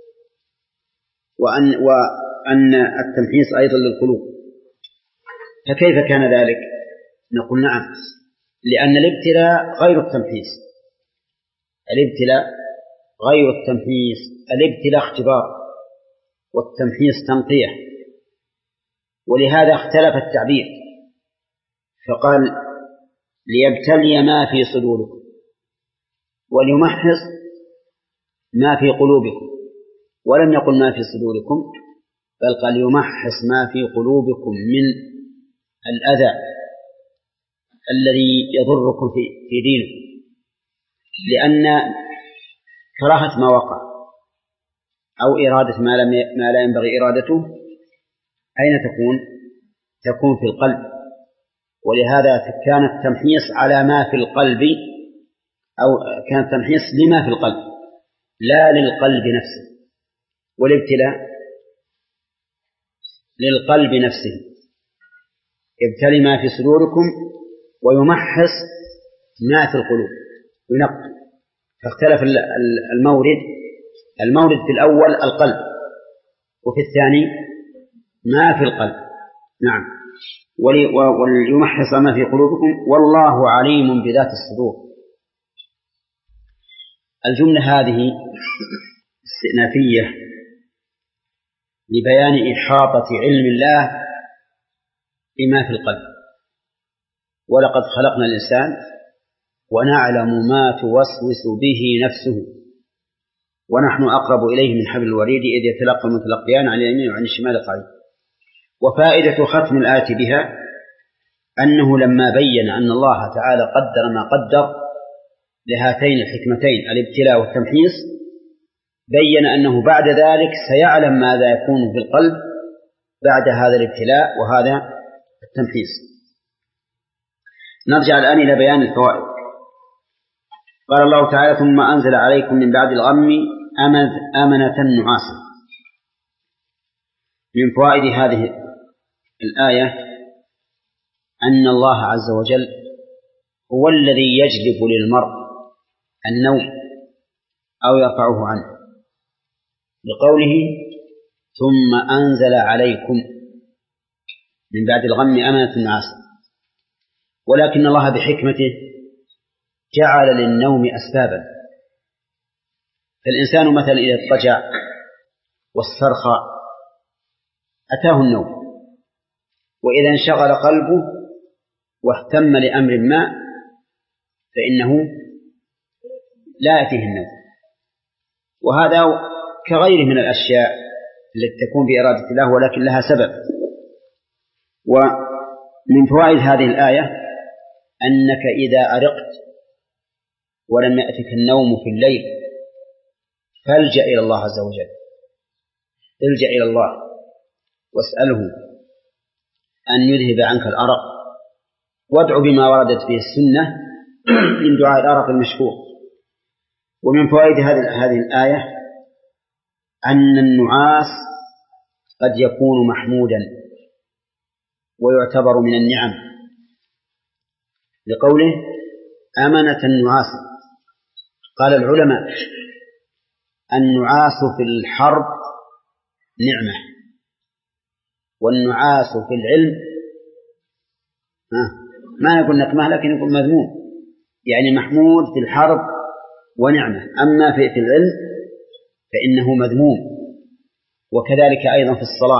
وأن, وأن التمحيص أيضا للقلوب، فكيف كان ذلك؟ نقول نعم، لأن الابتلاء غير التمحيص. الابتلاء غير التمحيص. الابتلاء اختبار والتمحيص تنقية، ولهذا اختلف التعبير فقال ليبتلي ما في صدوركم وليمحص ما في قلوبكم، ولم يقل ما في صدوركم بل قال يمحص ما في قلوبكم من الأذى الذي يضركم في دينكم، لأن كراهة ما وقع أو إرادة ما, لم ما لا ينبغي إرادته أين تكون؟ تكون في القلب. ولهذا كان التمحيص على ما في القلب، أو كان التمحيص لما في القلب لا للقلب نفسه، والابتلاء للقلب نفسه. يبتلي ما في صدوركم ويمحص ما في القلوب ينقي. فاختلف المورد. المورد في الأول القلب، وفي الثاني ما في القلب. نعم وليمحص ما في قلوبكم والله عليم بذات الصدور. الجملة هذه استئنافية لبيان إحاطة علم الله بما في القلب. ولقد خلقنا الإنسان ونعلم ما توسوس به نفسه ونحن أقرب إليه من حبل الوريد إذ يتلقى المتلقيان عن اليمين وعن الشمال قعيد. وفائدة ختم الآية بها أنه لما بين أن الله تعالى قدر ما قدر لهاتين الحكمتين الابتلاء والتمحيص، بين أنه بعد ذلك سيعلم ماذا يكون في القلب بعد هذا الابتلاء وهذا التمحيص. نرجع الآن إلى بيان الفوائد. قال الله تعالى: ثم أنزل عليكم من بعد الغم أمنة نعاسا. من فوائد هذه الآية أن الله عز وجل هو الذي يجلب للمرء النوم أو يرفعه عنه، بقوله: ثم أنزل عليكم من بعد الغم أمنة نعاسا. ولكن الله بحكمته جعل للنوم أسبابا. فالإنسان مثلا إذا اضطجع واسترخى أتاه النوم، وإذا انشغل قلبه واهتم لأمر ما فإنه لا يأتيه النوم. وهذا كغيره من الأشياء التي تكون بإرادة الله ولكن لها سبب. ومن فوائد هذه الآية أنك إذا أرقت ولم يأتك النوم في الليل فالجأ إلى الله عز وجل، الجأ إلى الله واسأله أن يذهب عنك الأرق، وادع بما وردت به السنة من دعاء الأرق المشهور. ومن فوائد هذه الآية أن النعاس قد يكون محمودا ويعتبر من النعم، لقوله أمنة النعاس. قال العلماء: النعاس في الحرب نعمة، والنعاس في العلم ما يكون نقمة لكن يكون مذموم، يعني محمود في الحرب ونعمة، أما في العلم فإنه مذموم، وكذلك أيضا في الصلاة.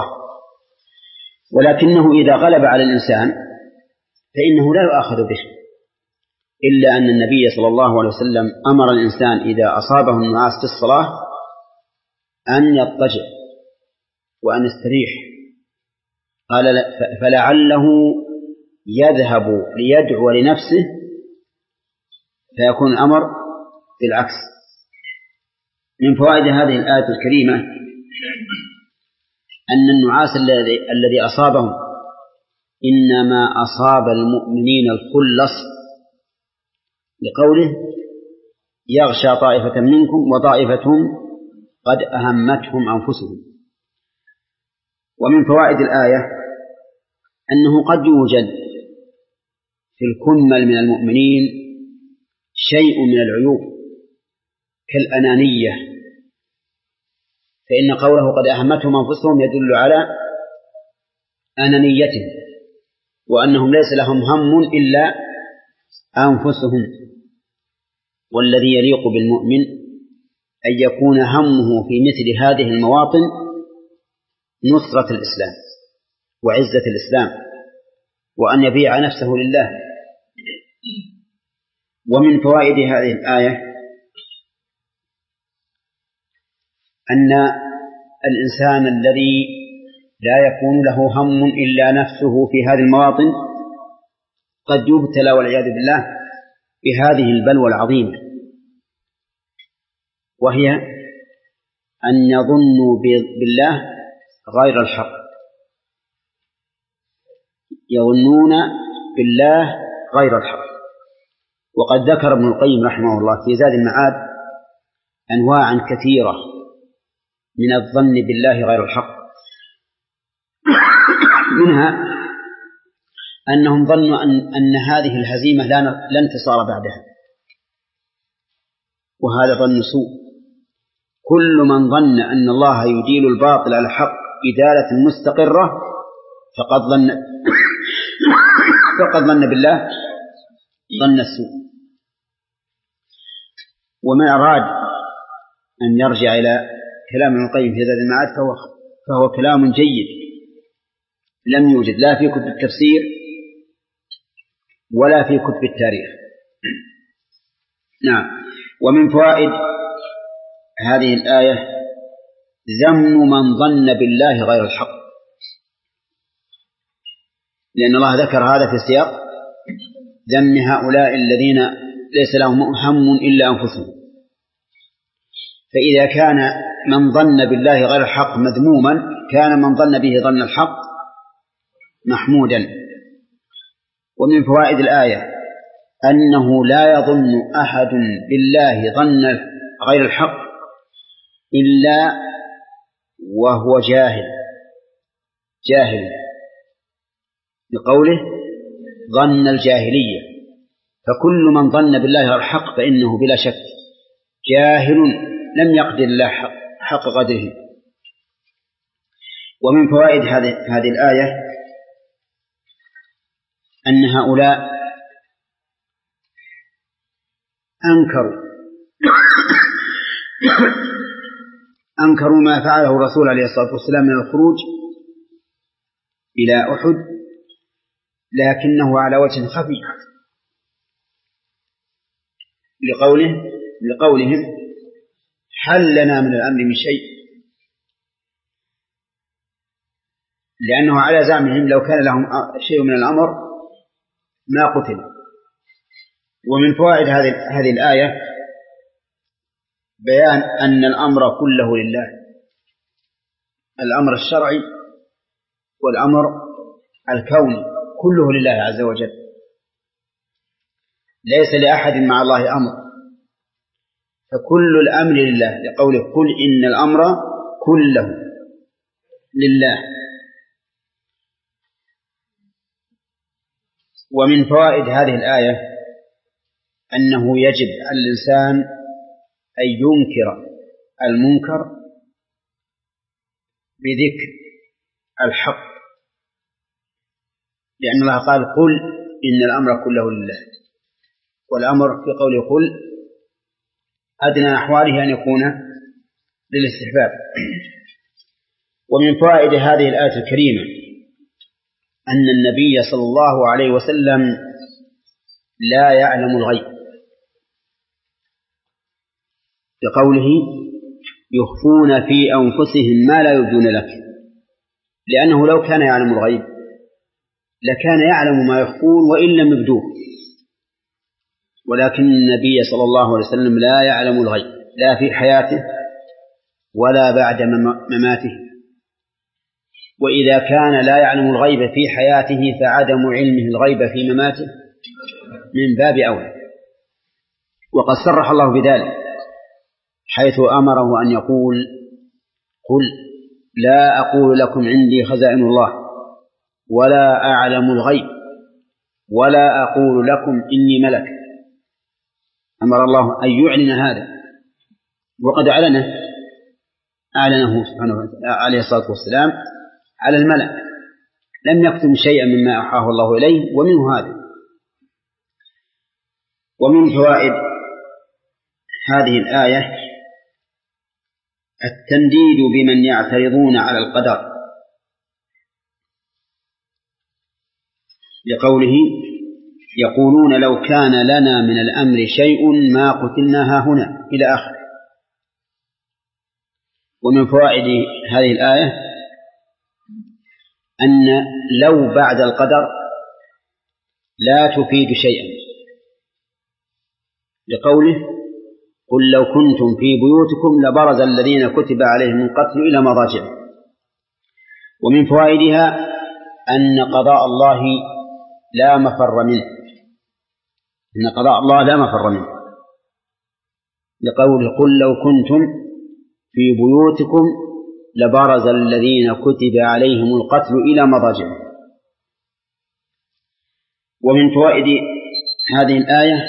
ولكنه إذا غلب على الإنسان فإنه لا يؤاخذ به، إلا أن النبي صلى الله عليه وسلم أمر الإنسان إذا أصابه النعاس في الصلاة أن يضطجع وأن يستريح. قال: فلعله يذهب ليدعو لنفسه فيكون الأمر بالعكس. من فوائد هذه الآية الكريمة أن النعاس الذي الذي أصابهم إنما أصاب المؤمنين الخلص، لقوله: يغشى طائفة منكم وطائفة قد أهمتهم أنفسهم. ومن فوائد الآية أنه قد يوجد في الكمل من المؤمنين شيء من العيوب كالأنانية، فإن قوله قد أهمتهم أنفسهم يدل على أنانيتهم، وأنهم ليس لهم هم إلا أنفسهم. والذي يليق بالمؤمن أن يكون همه في مثل هذه المواطن نصرة الإسلام وعزة الإسلام، وأن يبيع نفسه لله. ومن فوائد هذه الآية أن الإنسان الذي لا يكون له هم إلا نفسه في هذه المواطن قد يبتلى والعياذ بالله بهذه البلوى العظيمة، وهي أن يظنوا بالله غير الحق، يظنون بالله غير الحق. وقد ذكر ابن القيم رحمه الله في زاد المعاد أنواعا كثيرة من الظن بالله غير الحق، منها أنهم ظنوا أن, أن هذه الهزيمة لا انتصار بعدها، وهذا ظن سوء. كل من ظن أن الله يديل الباطل على الحق إدالة مستقرة فقد ظن فقد ظن بالله ظن السوء. ومن أراد أن يرجع إلى كلام ابن القيم في زاد المعاد فهو, فهو كلام جيد لم يوجد لا في كتب التفسير ولا في كتب التاريخ. نعم. ومن فوائد هذه الآية ذم من ظن بالله غير الحق، لأن الله ذكر هذا في سياق ذم هؤلاء الذين ليس لهم هم إلا أنفسهم. فإذا كان من ظن بالله غير الحق مذموما كان من ظن به ظن الحق محمودا. ومن فوائد الآية أنه لا يظن أحد بالله ظن غير الحق إلا وهو جاهل جاهل بقوله ظن الجاهلية. فكل من ظن بالله غير الحق فإنه بلا شك جاهل لم يقدر الله حق قدره. ومن فوائد هذه الآية أن هؤلاء أنكروا أنكروا ما فعله الرسول عليه الصلاة والسلام من الخروج إلى أحد، لكنه على وجه خفي لقوله لقولهم هل لنا من الأمر من شيء، لأنه على زعمهم لو كان لهم شيء من الأمر ما قتل. ومن فوائد هذه هذه الآية بيان أن الأمر كله لله، الأمر الشرعي والأمر الكوني كله لله عز وجل، ليس لأحد مع الله أمر، فكل الأمر لله لقوله قل إن الأمر كله لله. ومن فوائد هذه الآية أنه يجب على الإنسان أن ينكر المنكر بذكر الحق، لأن الله قال قل إن الأمر كله لله، والأمر في قوله قل أدنى أحواله أن يكون للاستحباب. ومن فوائد هذه الآية الكريمة أن النبي صلى الله عليه وسلم لا يعلم الغيب، بقوله يخفون في أنفسهم ما لا يبدون لك، لأنه لو كان يعلم الغيب لكان يعلم ما يخفون وإن لم يبدوه، ولكن النبي صلى الله عليه وسلم لا يعلم الغيب لا في حياته ولا بعد مماته. وإذا كان لا يعلم الغيب في حياته فعدم علمه الغيب في مماته من باب أولى. وقد صرح الله بذلك حيث أمره أن يقول قل لا أقول لكم عندي خزائن الله ولا أعلم الغيب ولا أقول لكم إني ملك. أمر الله أن يعلن هذا، وقد أعلنه أعلنه سبحانه عليه الصلاة والسلام على الملأ، لم يكتم شيئا مما أوحاه الله إليه، ومنه هذا. ومن فوائد هذه الآية التنديد بمن يعترضون على القدر، لقوله يقولون لو كان لنا من الأمر شيء ما قتلنا هنا إلى آخره. ومن فوائد هذه الآية أن لو بعد القدر لا تفيد شيئا، لقوله قل لو كنتم في بيوتكم لبرز الذين كتب عليهم القتل إلى مضاجعهم. ومن فوائدها أن قضاء الله لا مفر منه، إن قضاء الله لا مفر منه، لقوله قل لو كنتم في بيوتكم لبرز الذين كتب عليهم القتل إلى مضاجعهم. ومن فوائد هذه الآية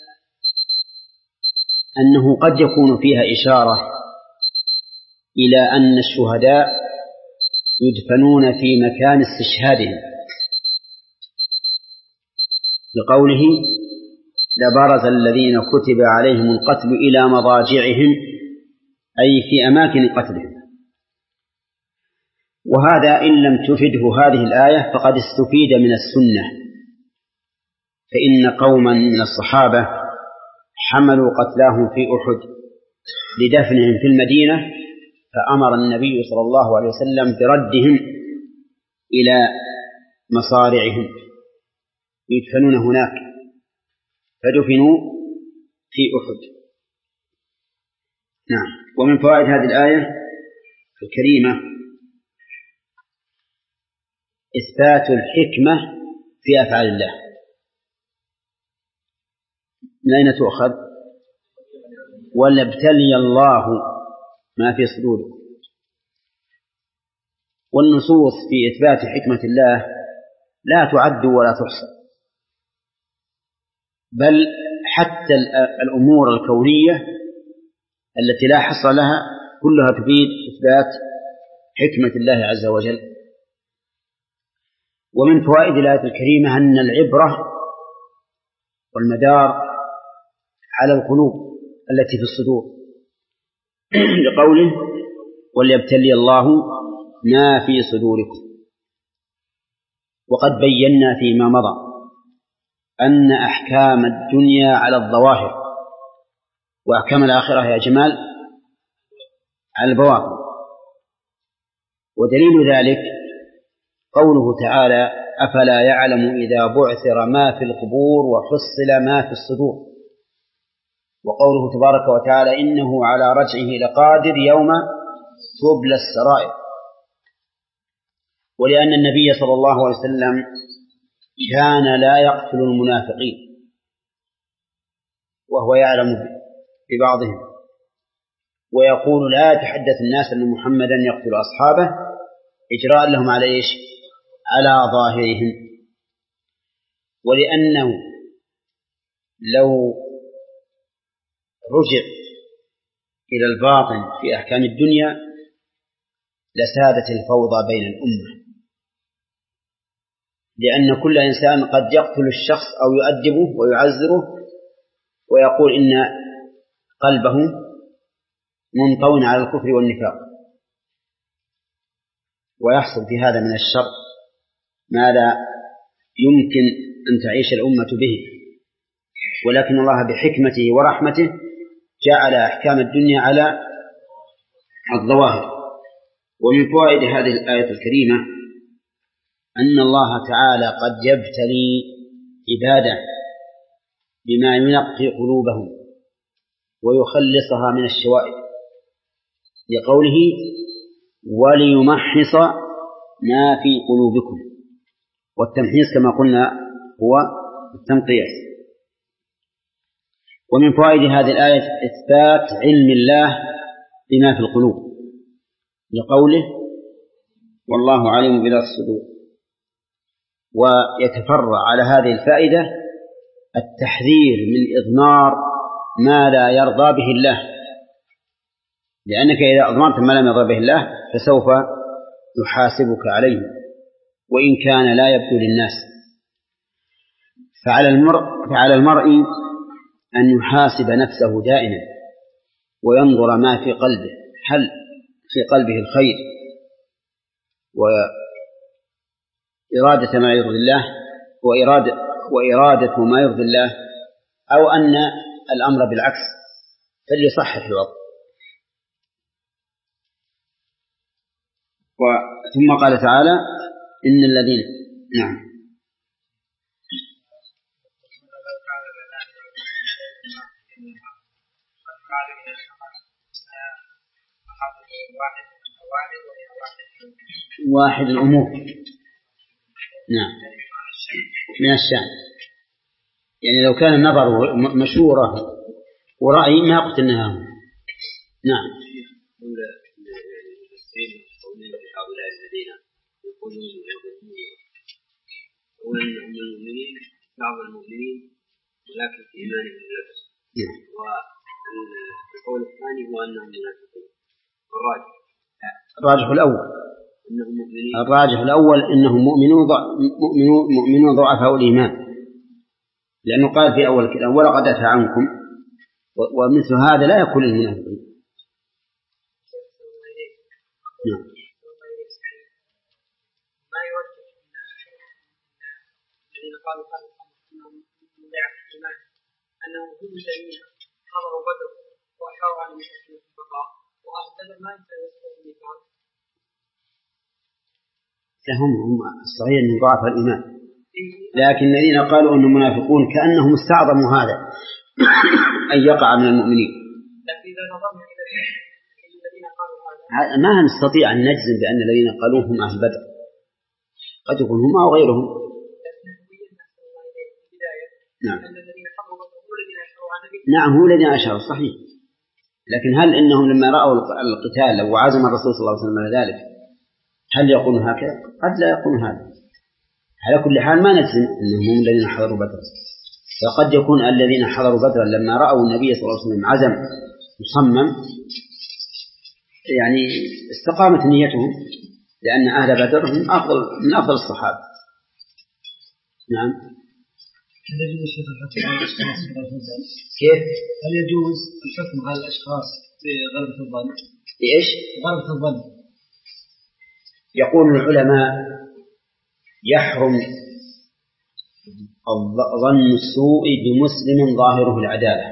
أنه قد يكون فيها إشارة إلى أن الشهداء يدفنون في مكان استشهادهم، بقوله لبرز الذين كتب عليهم القتل إلى مضاجعهم، أي في أماكن قتلهم. وهذا إن لم تفده هذه الآية فقد استفيد من السنة، فإن قوما من الصحابة حملوا قتلاهم في أحد لدفنهم في المدينة، فأمر النبي صلى الله عليه وسلم بردهم إلى مصارعهم يدفنون هناك، فدفنوا في أحد. نعم. ومن فوائد هذه الآية الكريمة إثبات الحكمة في أفعال الله. من أين تؤخذ؟ وليبتلي الله ما في صدوركم. والنصوص في إثبات حكمة الله لا تعد ولا تحصى، بل حتى الأمور الكونية التي لا حصر لها كلها تفيد إثبات حكمة الله عز وجل. ومن فوائد الآية الكريمة أن العبرة والمدار على القلوب التي في الصدور، لقوله وليبتلي الله ما في صدوركم. وقد بينا فيما مضى أن أحكام الدنيا على الظواهر، وأحكام الآخرة يا جمال على البواطن. ودليل ذلك قوله تعالى أفلا يعلم إذا بعثر ما في القبور وحصل ما في الصدور، وقوله تبارك وتعالى إنه على رجعه لقادر يوم تبلى السرائر. ولأن النبي صلى الله عليه وسلم كان لا يقتل المنافقين وهو يعلم ببعضهم، ويقول لا يتحدث الناس أن محمدا يقتل أصحابه إجراء لهم على إيش؟ على ظاهرهم. ولأنه لو رجع إلى الباطن في أحكام الدنيا لسادت الفوضى بين الأمة، لأن كل إنسان قد يقتل الشخص أو يؤدبه ويعزره ويقول إن قلبه منطوي على الكفر والنفاق، ويحصل في هذا من الشر ما لا يمكن أن تعيش الأمة به. ولكن الله بحكمته ورحمته جعل أحكام الدنيا على الظواهر. ومن فوائد هذه الآية الكريمة أن الله تعالى قد يبتلي عباده بما ينقي قلوبهم ويخلصها من الشوائب، لقوله وليمحص ما في قلوبكم. والتمحيص كما قلنا هو التنقيح. ومن فوائد هذه الآية إثبات علم الله بما في القلوب، لقوله والله عليم بذات الصدور. ويتفرع على هذه الفائدة التحذير من إضمار ما لا يرضى به الله، لأنك إذا أضمرت ما لم يرضى به الله فسوف يحاسبك عليه وإن كان لا يبدو للناس. فعلى المرء, فعلى المرء أن يحاسب نفسه دائما وينظر ما في قلبه، هل في قلبه الخير وإرادة ما يرضي الله وإرادة, وإرادة ما يرضي الله، أو أن الأمر بالعكس، فليصحح الوضع. ثم قال تعالى إن الذين نعم واحد الأمور نعم من الشأن، يعني لو كان النظر مشورة ورأي ما قلناها. نعم. هؤلاء الذين يقولون يقولون أنهم المؤمنين بعض المؤمنين ولكن في إيمانهم نقص، والقول الثاني هو أنهم منافقون. الراجح الراجح الأول أنهم مؤمنين. الراجح الأول أنهم مؤمنون مؤمنون مؤمنون ضعفاء الإيمان، لأنه قال في أول الكلام ولقد أتى عنكم، ومثل هذا لا يكون المنافقين. نعم. ما يوجه الذين قالوا أنهم ضعف الإيمان أنهم هم الذين حضروا بدر وأشاروا على المشركين في البقاء، وأهل بدر ما يستوون النفاق. لهم هم الصغير من ضعف الإيمان، لكن الذين قالوا أنهم منافقون كأنهم استعظموا هذا أن يقع من المؤمنين. ما نستطيع أن نجزم بأن الذين قالوا هم أهل بدر، قد يكون هم أو غيرهم. نعم نعم هو الذين أشاروا صحيح، لكن هل إنهم لما رأوا القتال وعزم الرسول صلى الله عليه وسلم على ذلك هل يقولون هكذا؟ قد لا يقولون هذا. على كل حال ما نجزم أنهم هم الذين حضروا بدر، فقد يكون الذين حضروا بدر لما رأوا النبي صلى الله عليه وسلم عزم مصمم يعني استقامت نيتهم، لأن أهل بدر هم أفضل من أفضل الصحابة. نعم. هل يجوز الشيخ الحكم على الأشخاص بغلبة؟ كيف؟ هل يجوز الحكم على الأشخاص بغلبة الظن؟ بإيش؟ غلبة الظن. يقول العلماء يحرم ظن السوء بمسلم ظاهره العدالة،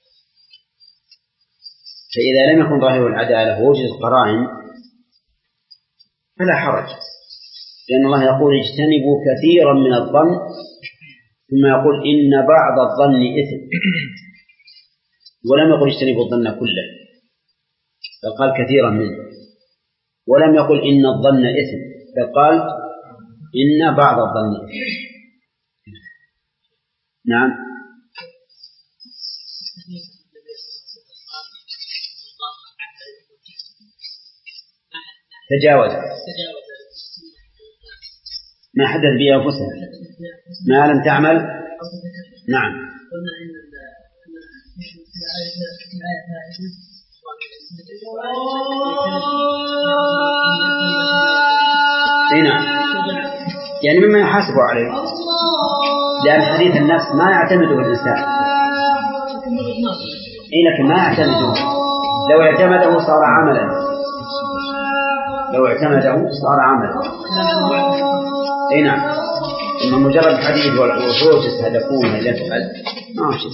فإذا لم يكن ظاهره العدالة ووجد قرائن فلا حرج، لأن الله يقول اجتنبوا كثيرا من الظن، ثم يقول إن بعض الظن إثم، ولم يقل اجتنبوا الظن كله، بل قال كثيرا منه، ولم يقل إن الظن إثم، بل قال إن بعض الظن إثم. نعم. تجاوز ما حدث به أنفسها ما لم تعمل. نعم. نعم يعني مما يحاسب عليه، لأن حديث النفس ما يعتمده الإنسان. إيه لكن ما يعتمده، لو اعتمده صار عملا، لو اعتمده صار عملا. اي نعم، إما مجرد حديث والخروج يستهدفون إذا فعل ما شيء.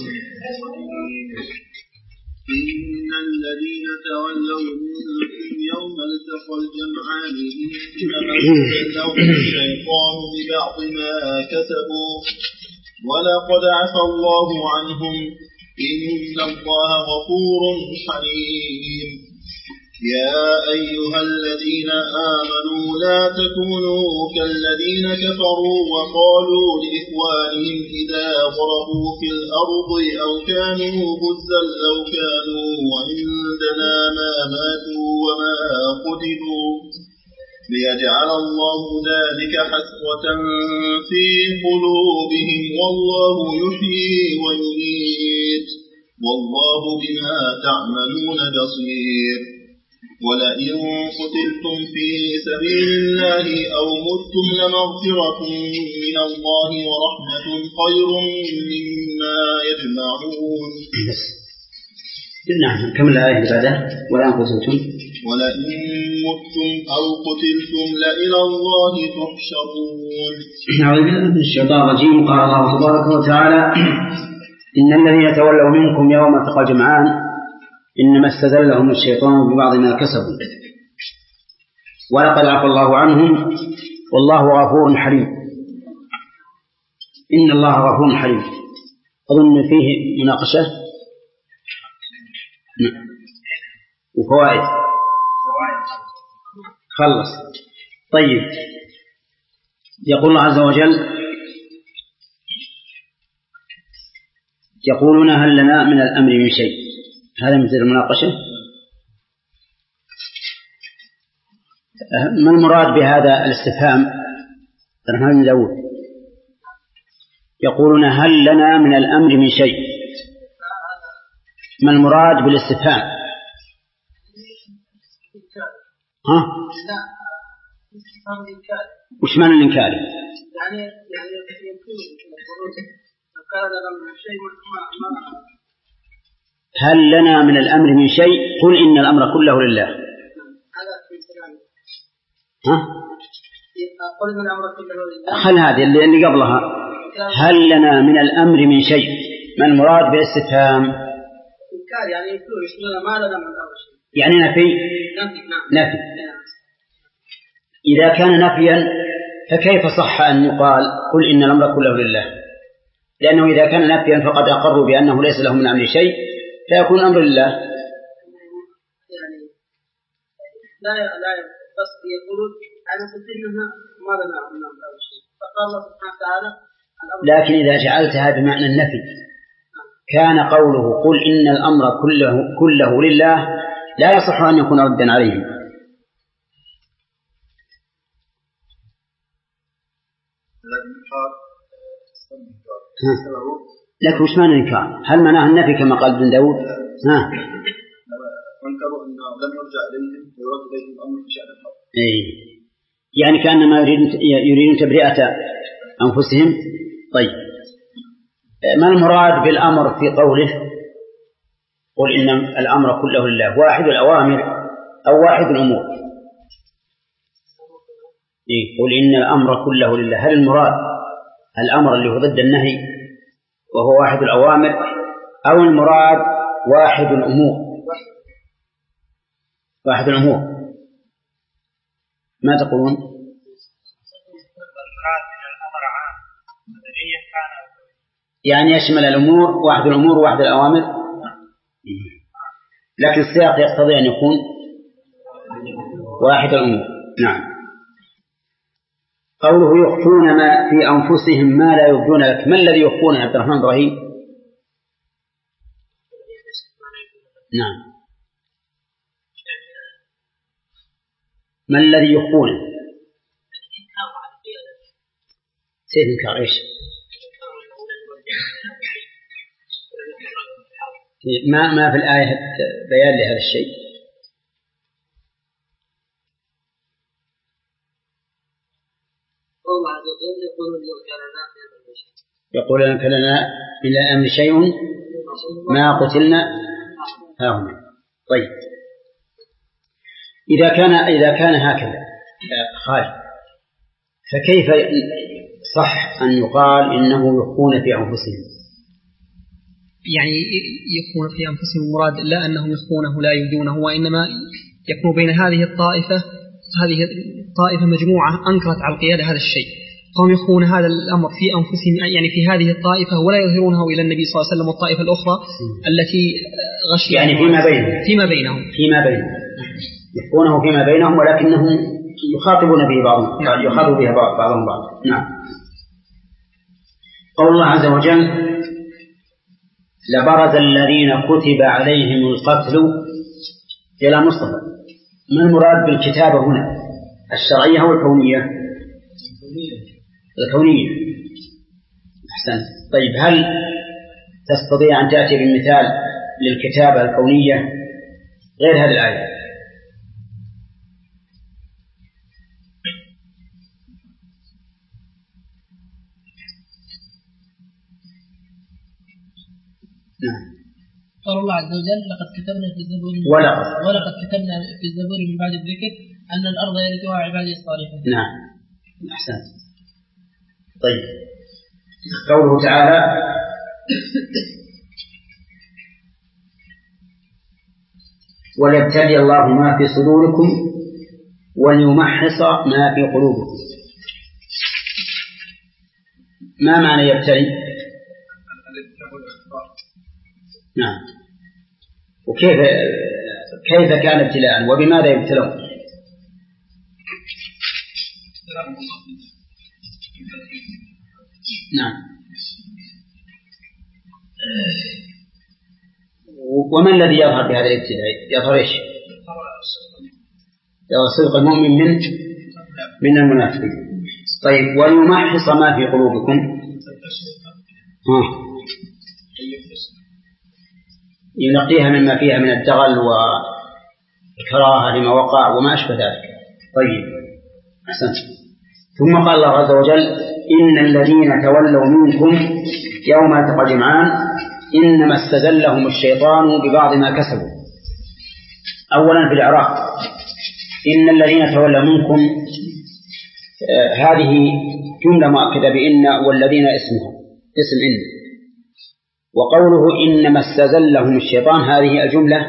إن الذين تولوا منكم يوم التقى الجمعان إنما استزلهم الشيطان ببعض ما كسبوا ولقد عفا الله عنهم إن الله غفور حليم. يا أيها الذين آمنوا لا تكونوا كالذين كفروا وقالوا لإخوانهم إذا ضربوا في الأرض أو كانوا غزا لو كانوا عندنا ما ماتوا وما قتلوا ليجعل الله ذلك حسرة في قلوبهم والله يحيي ويميت والله بما تعملون بصير. ولئن قتلتم في سبيل الله أو متم لمغفرة من الله ورحمة خير مما يجمعون. نعم كم الآية بعدها؟ ولئن قتلتم ولئن متم أو قتلتم لإلى الله تحشرون. أعوذ بالله من الشيطان الرجيم. قال الله تبارك وتعالى إن الذين تولوا منكم يوم التقى الجمعان إنما استزلهم الشيطان ببعض ما كسبوا ولقد عفا الله عنهم والله غفور حليم. إن الله غفور حليم. أظن فيه مناقشة وفوائد. خلص. طيب يقول الله عز وجل يقولون هل لنا من الأمر من شيء. هذا مثل المناقشة. ما المراد بهذا الاستفهام؟ رحمن داود يقولون هل لنا من الأمر من شيء. ما المراد بالاستفهام؟ ها؟ وش معنى الإنكار؟ يعني يعني يكون كان لنا من شيء ما هل لنا من الأمر من شيء؟ قل إن الأمر كله لله. ها؟ قل إن الأمر كله لله. خل هذه اللي قبلها هل لنا من الأمر من شيء. ما المراد بالاستفهام؟ يعني يقولون ما لنا من الأمر شيء. يعني نفي. نفي. نفي. إذا كان نفيا فكيف صح أن يقال قل إن الأمر كله لله؟ لأنه إذا كان نفيا فقد أقروا بأنه ليس لهم من أمر شيء فيكون الأمر لله. يعني لا لا بس يقولون أنا سبتنا ما لنا من أمر شيء، فقال الله سبحانه وتعالى. لكن إذا جعلتها بمعنى النفي كان قوله قل إن الأمر كله كله لله لا يصح أن يكون ردا عليهم. لكن وش معنى الإنكار؟ هل معناه النفي كما قال ابن داود؟ ها. وانكروا أنه لم يرجع إليهم ويرد إليهم الأمر في شأن الحق. إيه. يعني كأنما يريدون يريدون تبرئة أنفسهم. طيب ما المراد بالأمر في قوله قل إن الأمر كله لله؟ واحد الأوامر أو واحد الأمور؟ إيه قل إن الأمر كله لله، هل المراد الأمر اللي هو ضد النهي وهو واحد الأوامر أو المراد واحد الأمور؟ واحد الأمور. ما تقولون؟ يعني يشمل الأمور واحد الأمور واحد الأوامر، لكن السياق يقتضي أن يكون واحد الأمور. نعم. قوله يخفون ما في أنفسهم ما لا يبدون لك، ما الذي يخفون يا عبد الرحمن إبراهيم؟ نعم. ما الذي يخفون؟ سيد إنكار إيش؟ ما ما في الآية بيان لهذا الشيء. الله عز وجل يقول لنا يقول لنا لنا من الأمر شيء ما قتلنا هاهنا. طيب إذا كان إذا كان هكذا خالد فكيف صح أن يقال إنه يخفون في أنفسهم؟ يعني يخفون في أنفسهم المراد لا أنهم يخفونه لا يبدونه، وإنما يكون بين هذه الطائفة هذه الطائفة مجموعة أنكرت على القيادة هذا الشيء، فهم يخفون هذا الأمر في أنفسهم يعني في هذه الطائفة ولا يظهرونه إلى النبي صلى الله عليه وسلم والطائفة الأخرى التي غشي يعني فيما بينهم فيما بينهم فيما بينهم يخفونه فيما بينهم ولكنهم يخاطبون به بعضهم يخاطب بها بعضهم بعض. نعم. قول الله عز وجل لبرز الذين كتب عليهم القتل إلى مصطفى. ما المراد بالكتابة هنا؟ الشرعية أو الكونية؟ الكونية. أحسن. طيب هل تستطيع أن تأتي بمثال للكتابة الكونية غير هذه الآية؟ نعم. قال الله عز وجل لقد كتبنا في الزبور ولقد ولقد كتبنا في الزبور من بعد الذكر أن الأرض يرثها عبادي الصالحون. نعم. أحسن. طيب قوله تعالى وليبتلي الله ما في صدوركم وليمحص ما في قلوبكم. ما معنى يبتلي؟ نعم. وكيف كيف كان ابتلاء وبماذا يبتلون؟ نعم. وما الذي يظهر بهذا الابتلاء؟ يظهر ايش؟ يظهر صدق المؤمن من من المنافقين. طيب وليمحص ما في قلوبكم. ها. ينقيها مما فيها من الدغل والكراهة لما وقع وما أشبه ذلك. طيب أحسنت. ثم قال الله عز وجل إن الذين تولوا منكم يوم التقى الجمعان إنما استزلهم الشيطان ببعض ما كسبوا. أولا في العراق إن الذين تولوا منكم آه هذه جملة مؤكدة بإن والذين اسمها اسم إن، وقوله إنما استزلهم الشيطان هذه الجملة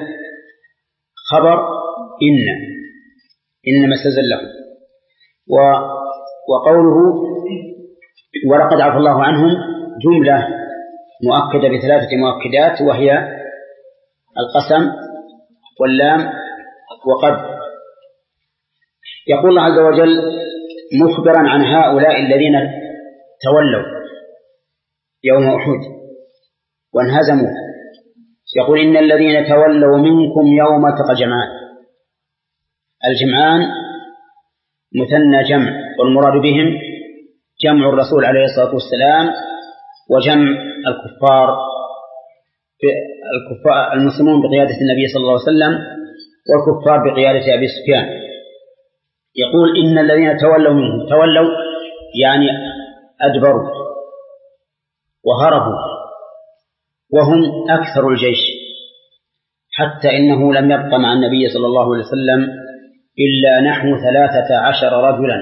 خبر إن إنما استزلهم. وقوله ولقد عفى الله عنهم جملة مؤكدة بثلاثة مؤكدات، وهي القسم واللام وقد. يقول الله عز وجل مخبرا عن هؤلاء الذين تولوا يوم أحد وانهزموا، يقول إن الذين تولوا منكم يوم التقى الجمعان. الجمعان مثنى جمع، والمراد بهم جمع الرسول عليه الصلاة والسلام وجمع الكفار الكفار المسلمون بقيادة النبي صلى الله عليه وسلم والكفار بقيادة أبي سفيان. يقول إن الذين تولوا منهم، تولوا يعني أدبروا وهربوا، وهم أكثر الجيش، حتى إنه لم يبق مع النبي صلى الله عليه وسلم إلا نحو ثلاثة عشر رجلا،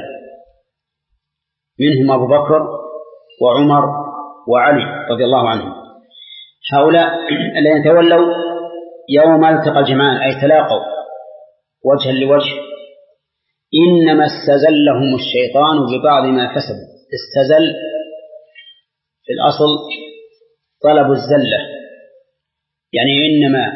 منهم أبو بكر وعمر وعلي رضي الله عنهم. هؤلاء الذين تولوا يوم التقى الجمعان أي تلاقوا وجها لوجه، إنما استزلهم الشيطان ببعض ما كسبوا. استزل في الأصل طلب الزلة، يعني إنما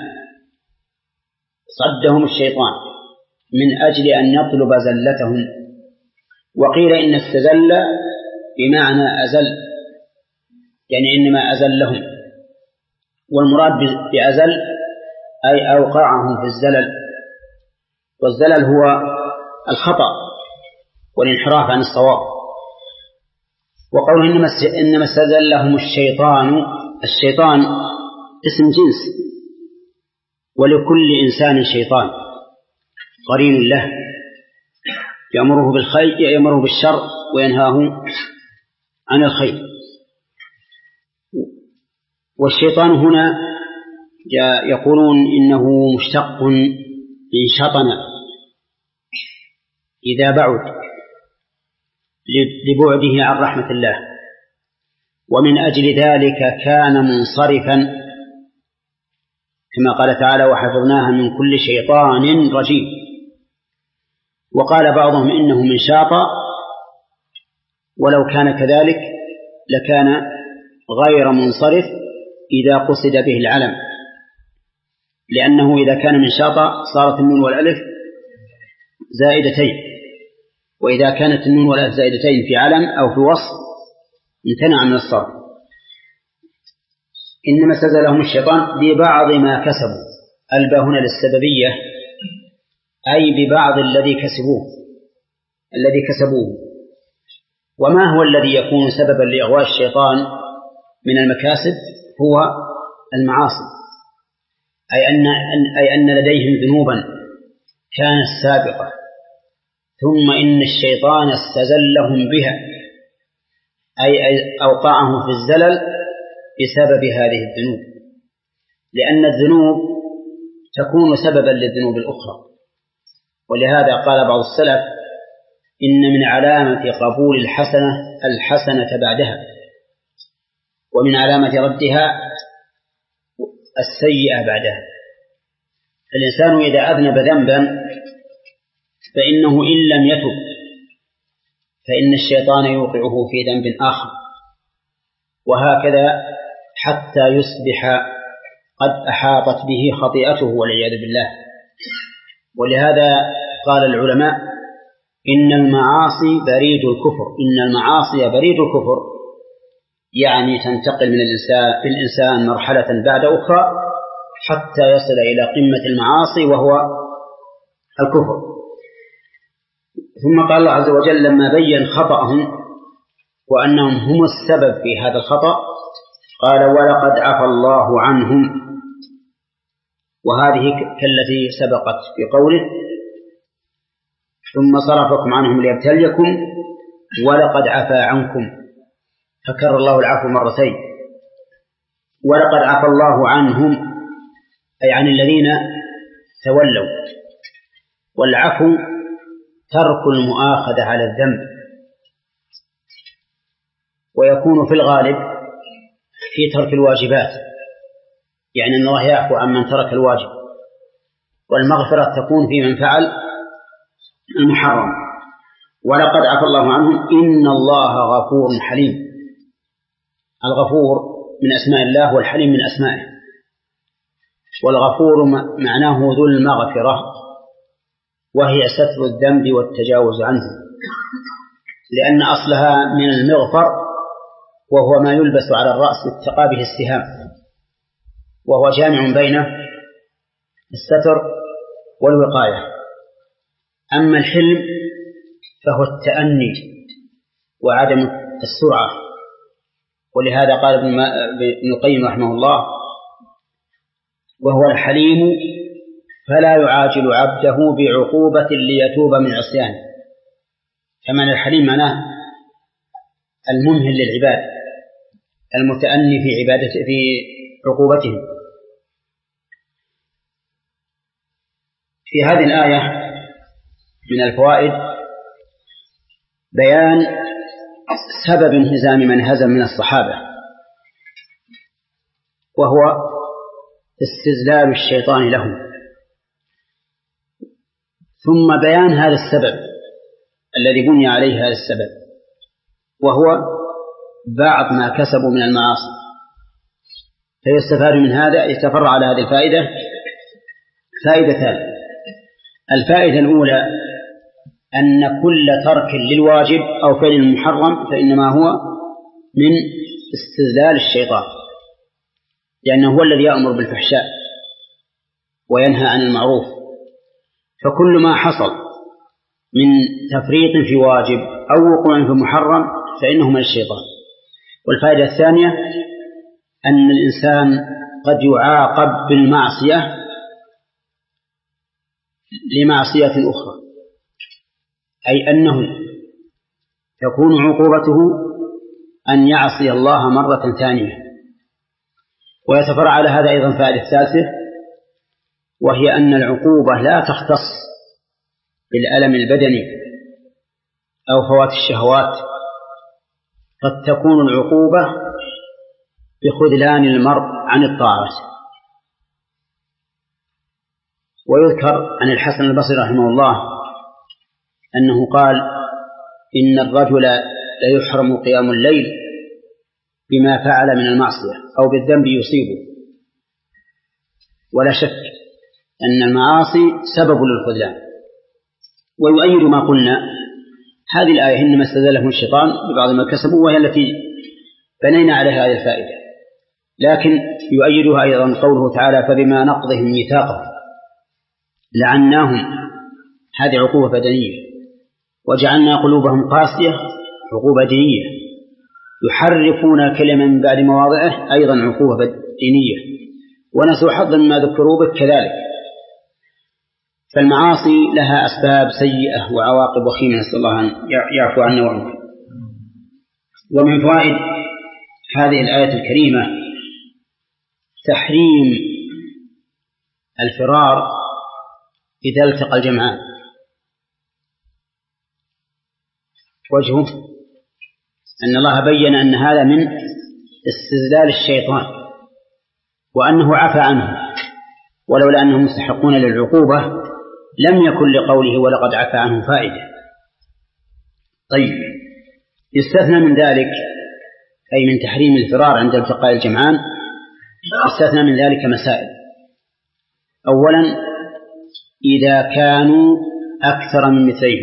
صدهم الشيطان من أجل أن يطلب زلتهم. وقيل إن استزل بمعنى أزل، يعني إنما أزلهم، والمراد بأزل أي أوقعهم في الزلل، والزلل هو الخطأ والانحراف عن الصواب. وقوله إنما استزلهم الشيطان، الشيطان اسم جنس، ولكل إنسان شيطان قرين له يأمره بالخير يأمره بالشر وينهاه عن الخير. والشيطان هنا يقولون إنه مشتق من شطن إذا بعد لبعده عن رحمة الله، ومن أجل ذلك كان منصرفا كما قال تعالى وحفظناها من كل شيطان رجيم. وقال بعضهم إنه من شاطئ، ولو كان كذلك لكان غير منصرف إذا قصد به العلم، لأنه إذا كان من شاطئ صارت النون والألف زائدتين، وإذا كانت النون والألف زائدتين في علم أو في وصف امتنع من الصرف. إنما استزلهم الشيطان ببعض ما كسبوا، الباء هنا للسببية، أي ببعض الذي كسبوه الذي كسبوه. وما هو الذي يكون سببا لإغواء الشيطان من المكاسب؟ هو المعاصي، أي أن, أي أن لديهم ذنوبا كانت سابقة، ثم إن الشيطان استزلهم بها، أي أوقعهم في الزلل بسبب هذه الذنوب، لأن الذنوب تكون سببا للذنوب الأخرى. ولهذا قال بعض السلف إن من علامة قبول الحسنة الحسنة بعدها، ومن علامة ردها السيئة بعدها. الإنسان إذا أذنب ذنبا فإنه إن لم يتب فإن الشيطان يوقعه في ذنب آخر، وهكذا حتى يصبح قد أحاطت به خطيئته والعياذ بالله. ولهذا قال العلماء إن المعاصي بريد الكفر، إن المعاصي بريد الكفر، يعني تنتقل من الإنسان في الإنسان مرحلة بعد أخرى حتى يصل إلى قمة المعاصي وهو الكفر. ثم قال الله عز وجل لما بين خطأهم وأنهم هم السبب في هذا الخطأ قال ولقد عفى الله عنهم، وهذه كالتي سبقت في قوله ثم صرفكم عنهم ليبتليكم ولقد عفى عنكم، فكرر الله العفو مرتين. ولقد عفى الله عنهم أي عن الذين تولوا، والعفو ترك المؤاخذة على الذنب، ويكون في الغالب في ترك الواجبات، يعني أن الله يعفو عن من ترك الواجب، والمغفرة تكون في من فعل المحرم. ولقد عفى الله عنهم إن الله غفور حليم. الغفور من أسماء الله والحليم من أسمائه. والغفور معناه ذو المغفرة، وهي ستر الذنب والتجاوز عنه، لأن أصلها من المغفر، وهو ما يلبس على الرأس اتقى به السهام، وهو جامع بين الستر والوقاية. أما الحلم فهو التأني وعدم السرعة، ولهذا قال ابن القيم رحمه الله: وهو الحليم فلا يعاجل عبده بعقوبة ليتوب من عصيانه. كما الحليم معناه الممهل للعباد، المتأني في عبادته في عقوبتهم. في هذه الآية من الفوائد بيان سبب انهزام من هزم من الصحابة، وهو استذلال الشيطان لهم، ثم بيان هذا السبب الذي بني عليه هذا السبب، وهو بعض ما كسبوا من المعاصي. فيستفاد من هذا، يتفرع على هذه الفائدة فائدتان. الفائدة الأولى أن كل ترك للواجب أو فعل المحرم فإنما هو من استذلال الشيطان، لأنه هو الذي يأمر بالفحشاء وينهى عن المعروف. فكل ما حصل من تفريط في واجب أو وقوع في محرم فإنه من الشيطان. والفائدة الثانية أن الإنسان قد يعاقب بالمعصية لمعصية أخرى، أي أنه تكون عقوبته أن يعصي الله مرة ثانية. ويتفرع على هذا أيضا فائدة ثالثة، وهي أن العقوبة لا تختص بالألم البدني أو فوات الشهوات، قد تكون العقوبة بخذلان المرء عن الطاعات. ويذكر عن الحسن البصري رحمه الله أنه قال: إن الرجل ليحرم قيام الليل بما فعل من المعصية أو بالذنب يصيبه. ولا شك أن المعاصي سبب للخذلان. ويؤيد ما قلنا هذه الآية إنما استذلهم الشيطان ببعض ما كسبوا، وهي التي بنينا عليها هذه الفائدة. لكن يؤيدها أيضا قوله تعالى: فبما نقضهم ميثاقهم لعناهم، هذه عقوبة بدنية. وجعلنا قلوبهم قاسية، عقوبة دينية. يحرفون كلمة من بعد مواضعه، أيضا عقوبة دينية. ونسوا حظا ما ذكروا به كذلك. فالمعاصي لها أسباب سيئة وعواقب وخيمة، نسأل الله أن يعفو عنا وعنكم. ومن فوائد هذه الآية الكريمة تحريم الفرار إذا التقى الجمعان. وجهه أن الله بين أن هذا من استذلال الشيطان، وأنه عفى عنه، ولولا أنهم مستحقون للعقوبة لم يكن لقوله ولقد عفى عنه فائدة. طيب، يستثنى من ذلك، أي من تحريم الفرار عند التقاء الجمعان، يستثنى من ذلك مسائل. أولا، إذا كانوا أكثر من مثليهم،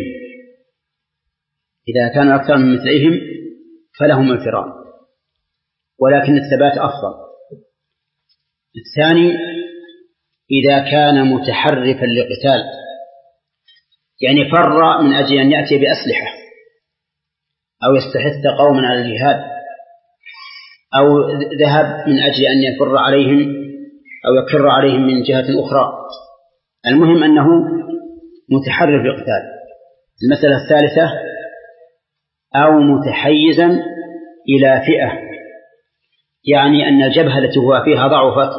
إذا كانوا أكثر من مثليهم فلهم الفرار، ولكن الثبات أفضل. الثاني، إذا كان متحرفا للقتال، يعني فر من أجل أن يأتي بأسلحة أو يستحث قوما على الجهاد، أو ذهب من أجل أن يفر عليهم أو يكر عليهم من جهة أخرى. المهم أنه متحرف للقتال. المسألة الثالثة، أو متحيزا إلى فئة، يعني أن الجبهة التي هو فيها ضعفت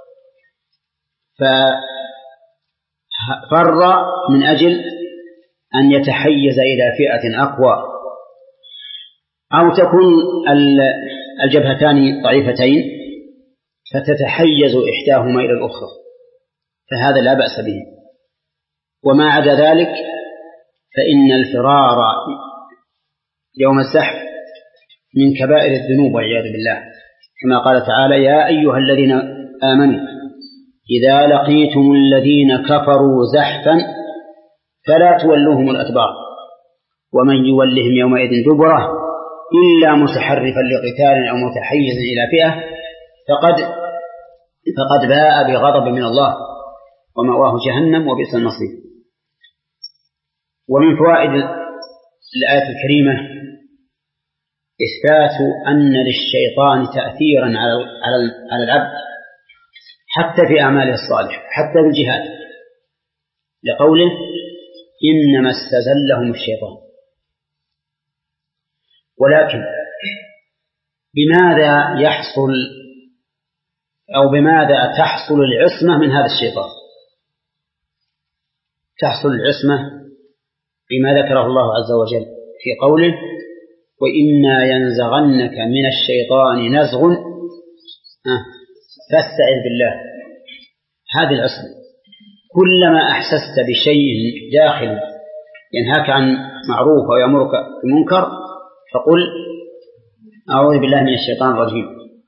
ففر من أجل أن يتحيز إلى فئة أقوى، أو تكون الجبهتان ضعيفتين فتتحيز إحداهما إلى الأخرى، فهذا لا بأس به. وما عدا ذلك فإن الفرار يوم الزحف من كبائر الذنوب والعياذ بالله، كما قال تعالى: يا أيها الذين آمنوا إذا لقيتم الذين كفروا زحفا فلا تولوهم الأدبار ومن يولهم يومئذ دبره إلا متحرفا لقتال أو متحيز إلى فئة فقد فقد باء بغضب من الله ومأواه جهنم وبئس المصير. ومن فوائد الآية الكريمة إثبات أن للشيطان تأثيرا على على العبد حتى في أعماله الصالحة، حتى في الجهاد، لقوله: إنما استزلهم الشيطان. ولكن بماذا يحصل أو بماذا تحصل العصمة من هذا الشيطان؟ تحصل العصمة بما ذكره الله عز وجل في قوله: وإما ينزغنك من الشيطان نزغ فاستعذ بالله. هذه العصمة، كلما أحسست بشيء داخل ينهاك عن معروف أو يأمرك بمنكر فقل: أعوذ بالله من الشيطان الرجيم.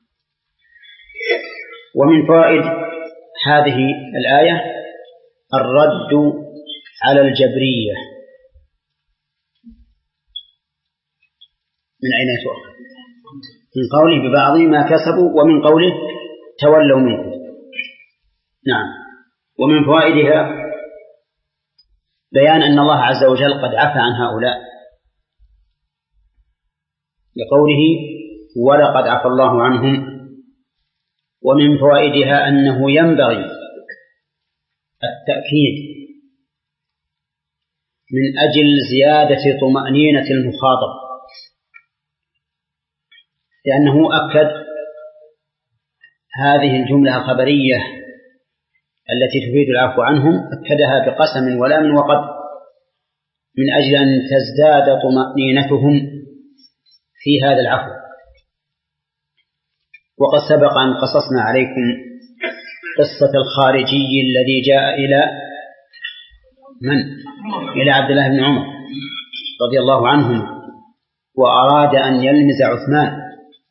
ومن فوائد هذه الآية الرد على الجبرية. من أين يتوقع؟ من قوله ببعض ما كسبوا، ومن قوله تولوا منكم. نعم. ومن فوائدها بيان أن الله عز وجل قد عفى عن هؤلاء، لقوله: ولقد عفى الله عنهم. ومن فوائدها أنه ينبغي التأكيد من أجل زيادة طمأنينة المخاطب، لأنه أكد هذه الجملة الخبرية التي تفيد العفو عنهم، أكدها بقسم ولام وقد، من أجل أن تزداد طمأنينتهم في هذا العفو. وقد سبق أن قصصنا عليكم قصة الخارجي الذي جاء إلى من؟ إلى عبد الله بن عمر رضي الله عنهما، وأراد أن يلمز عثمان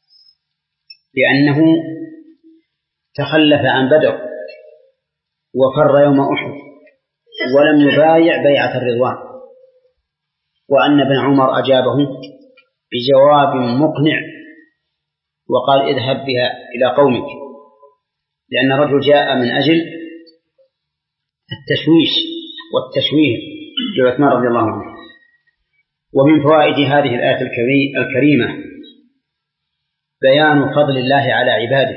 لأنه تخلف عن بدر وفر يوم أحد ولم يبايع بيعة الرضوان، وأن ابن عمر أجابه بجواب مقنع وقال: اذهب بها إلى قومك، لأن الرجل جاء من أجل التشويش والتشويه لعثمان رضي الله عنه. ومن فوائد هذه الآية الكريمة بيان فضل الله على عباده،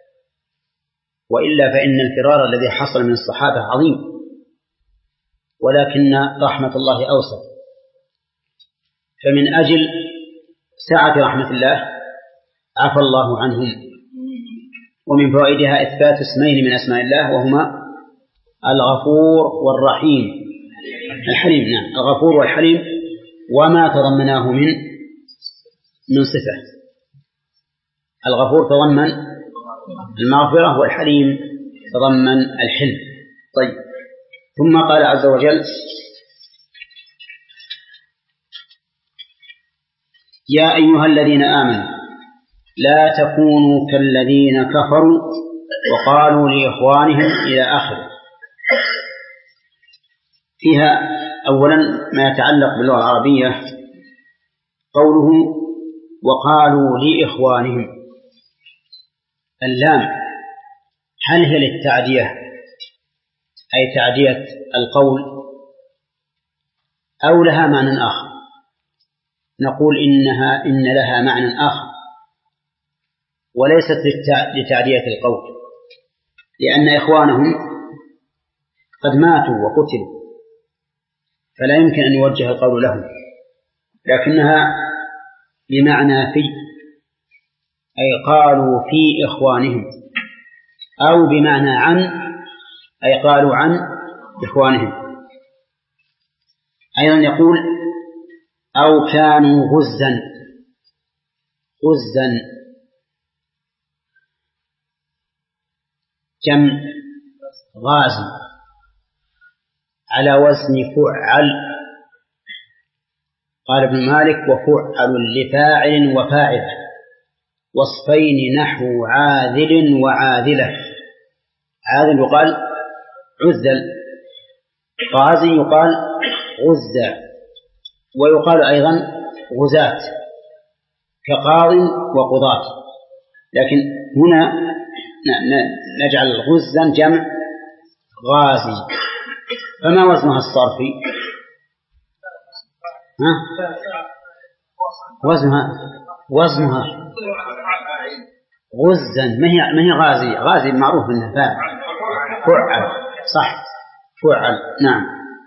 وإلا فإن الفرار الذي حصل من الصحابة عظيم، ولكن رحمة الله أوسع، فمن أجل سعة رحمة الله عفى الله عنهم. ومن فوائدها إثبات اسمين من أسماء الله، وهما الغفور والرحيم الحليم. نعم، الغفور والحليم، وما تضمناه من من صفة. الغفور تضمن المغفرة، والحليم تضمن الحلم. طيب، ثم قال عز وجل: يا أيها الذين آمنوا لا تكونوا كالذين كفروا وقالوا لإخوانهم إلى آخره. فيها أولا ما يتعلق باللغة العربية، قوله وقالوا لإخوانهم، اللام هل هي للتعدية أي تعدية القول، أو لها معنى آخر؟ نقول إنها إن لها معنى آخر وليست لتعدية القول، لأن إخوانهم قد ماتوا وقتلوا فلا يمكن أن يوجه القول لهم، لكنها بمعنى في، أي قالوا في إخوانهم، أو بمعنى عن، أي قالوا عن إخوانهم. أيضا يقول أو كانوا غزا، غزا جمع غاز على وزن فعل، قال ابن مالك: وفعل لفاعل وفاعل، وصفين نحو عاذل وعاذلة. عاذل يقال عذل، غازي يقال غزة، ويقال أيضا غزاة كقاض وقضاة. لكن هنا نجعل غزا جمع غازي. فما وزنها الصرفي؟ ها؟ وزنها وزنها غزا، ما هي ما هي غازي. غازي معروف انه فاعل، فعل، صح، فعل، نعم.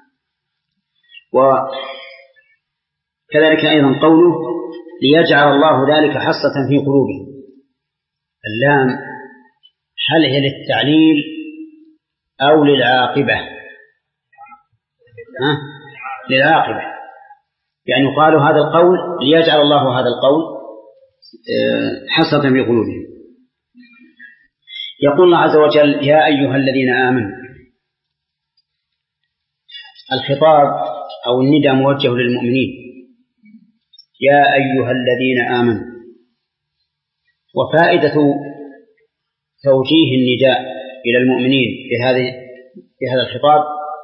وكذلك أيضا قوله: ليجعل الله ذلك حصة في قلوبهم. اللام هل هي للتعليل أو للعاقبة؟ ها؟ للعاقبة، يعني قالوا هذا القول ليجعل الله هذا القول حصة في قلوبهم. يقول الله عز وجل: يا أيها الذين آمنوا. الخطاب أو النداء موجه للمؤمنين: يا أيها الذين آمنوا. وفائدة توجيه النداء إلى المؤمنين بهذه بهذا الخطاب: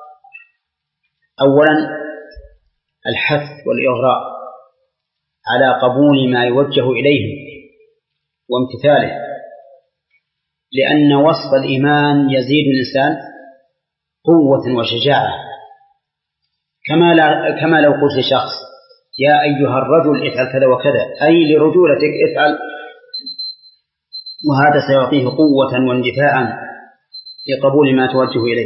أولا الحث والإغراء على قبول ما يوجه إليهم وامتثاله، لأن وصف الإيمان يزيد الإنسان قوة وشجاعة. كما, كما لو قلت لشخص: يا أيها الرجل افعل كذا وكذا، أي لرجولتك افعل، وهذا سيعطيه قوة واندفاعا في قبول ما توجه إليه.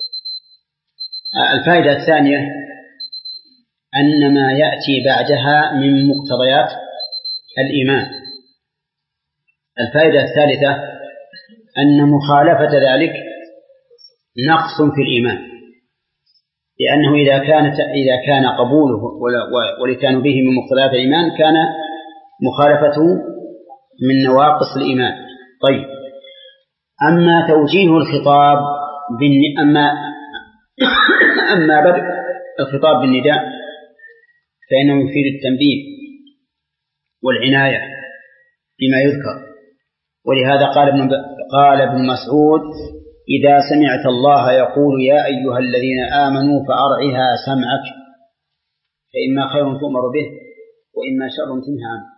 الفائدة الثانية أن ما يأتي بعدها من مقتضيات الإيمان. الفائدة الثالثة أن مخالفة ذلك نقص في الإيمان، لأنه إذا كانت إذا كان قبوله والإتيان به من مقتضيات الإيمان كان مخالفته من نواقص الإيمان. طيب، أما توجيه الخطاب بالن... أما أما بدء الخطاب بالنداء فإنه يفيد التنبيه والعناية بما يذكر. ولهذا قال ابن قال ابن مسعود: إذا سمعت الله يقول يا أيها الذين آمنوا فأرعها سمعك، فإما خير تؤمر به وإما شر تنهى عنه.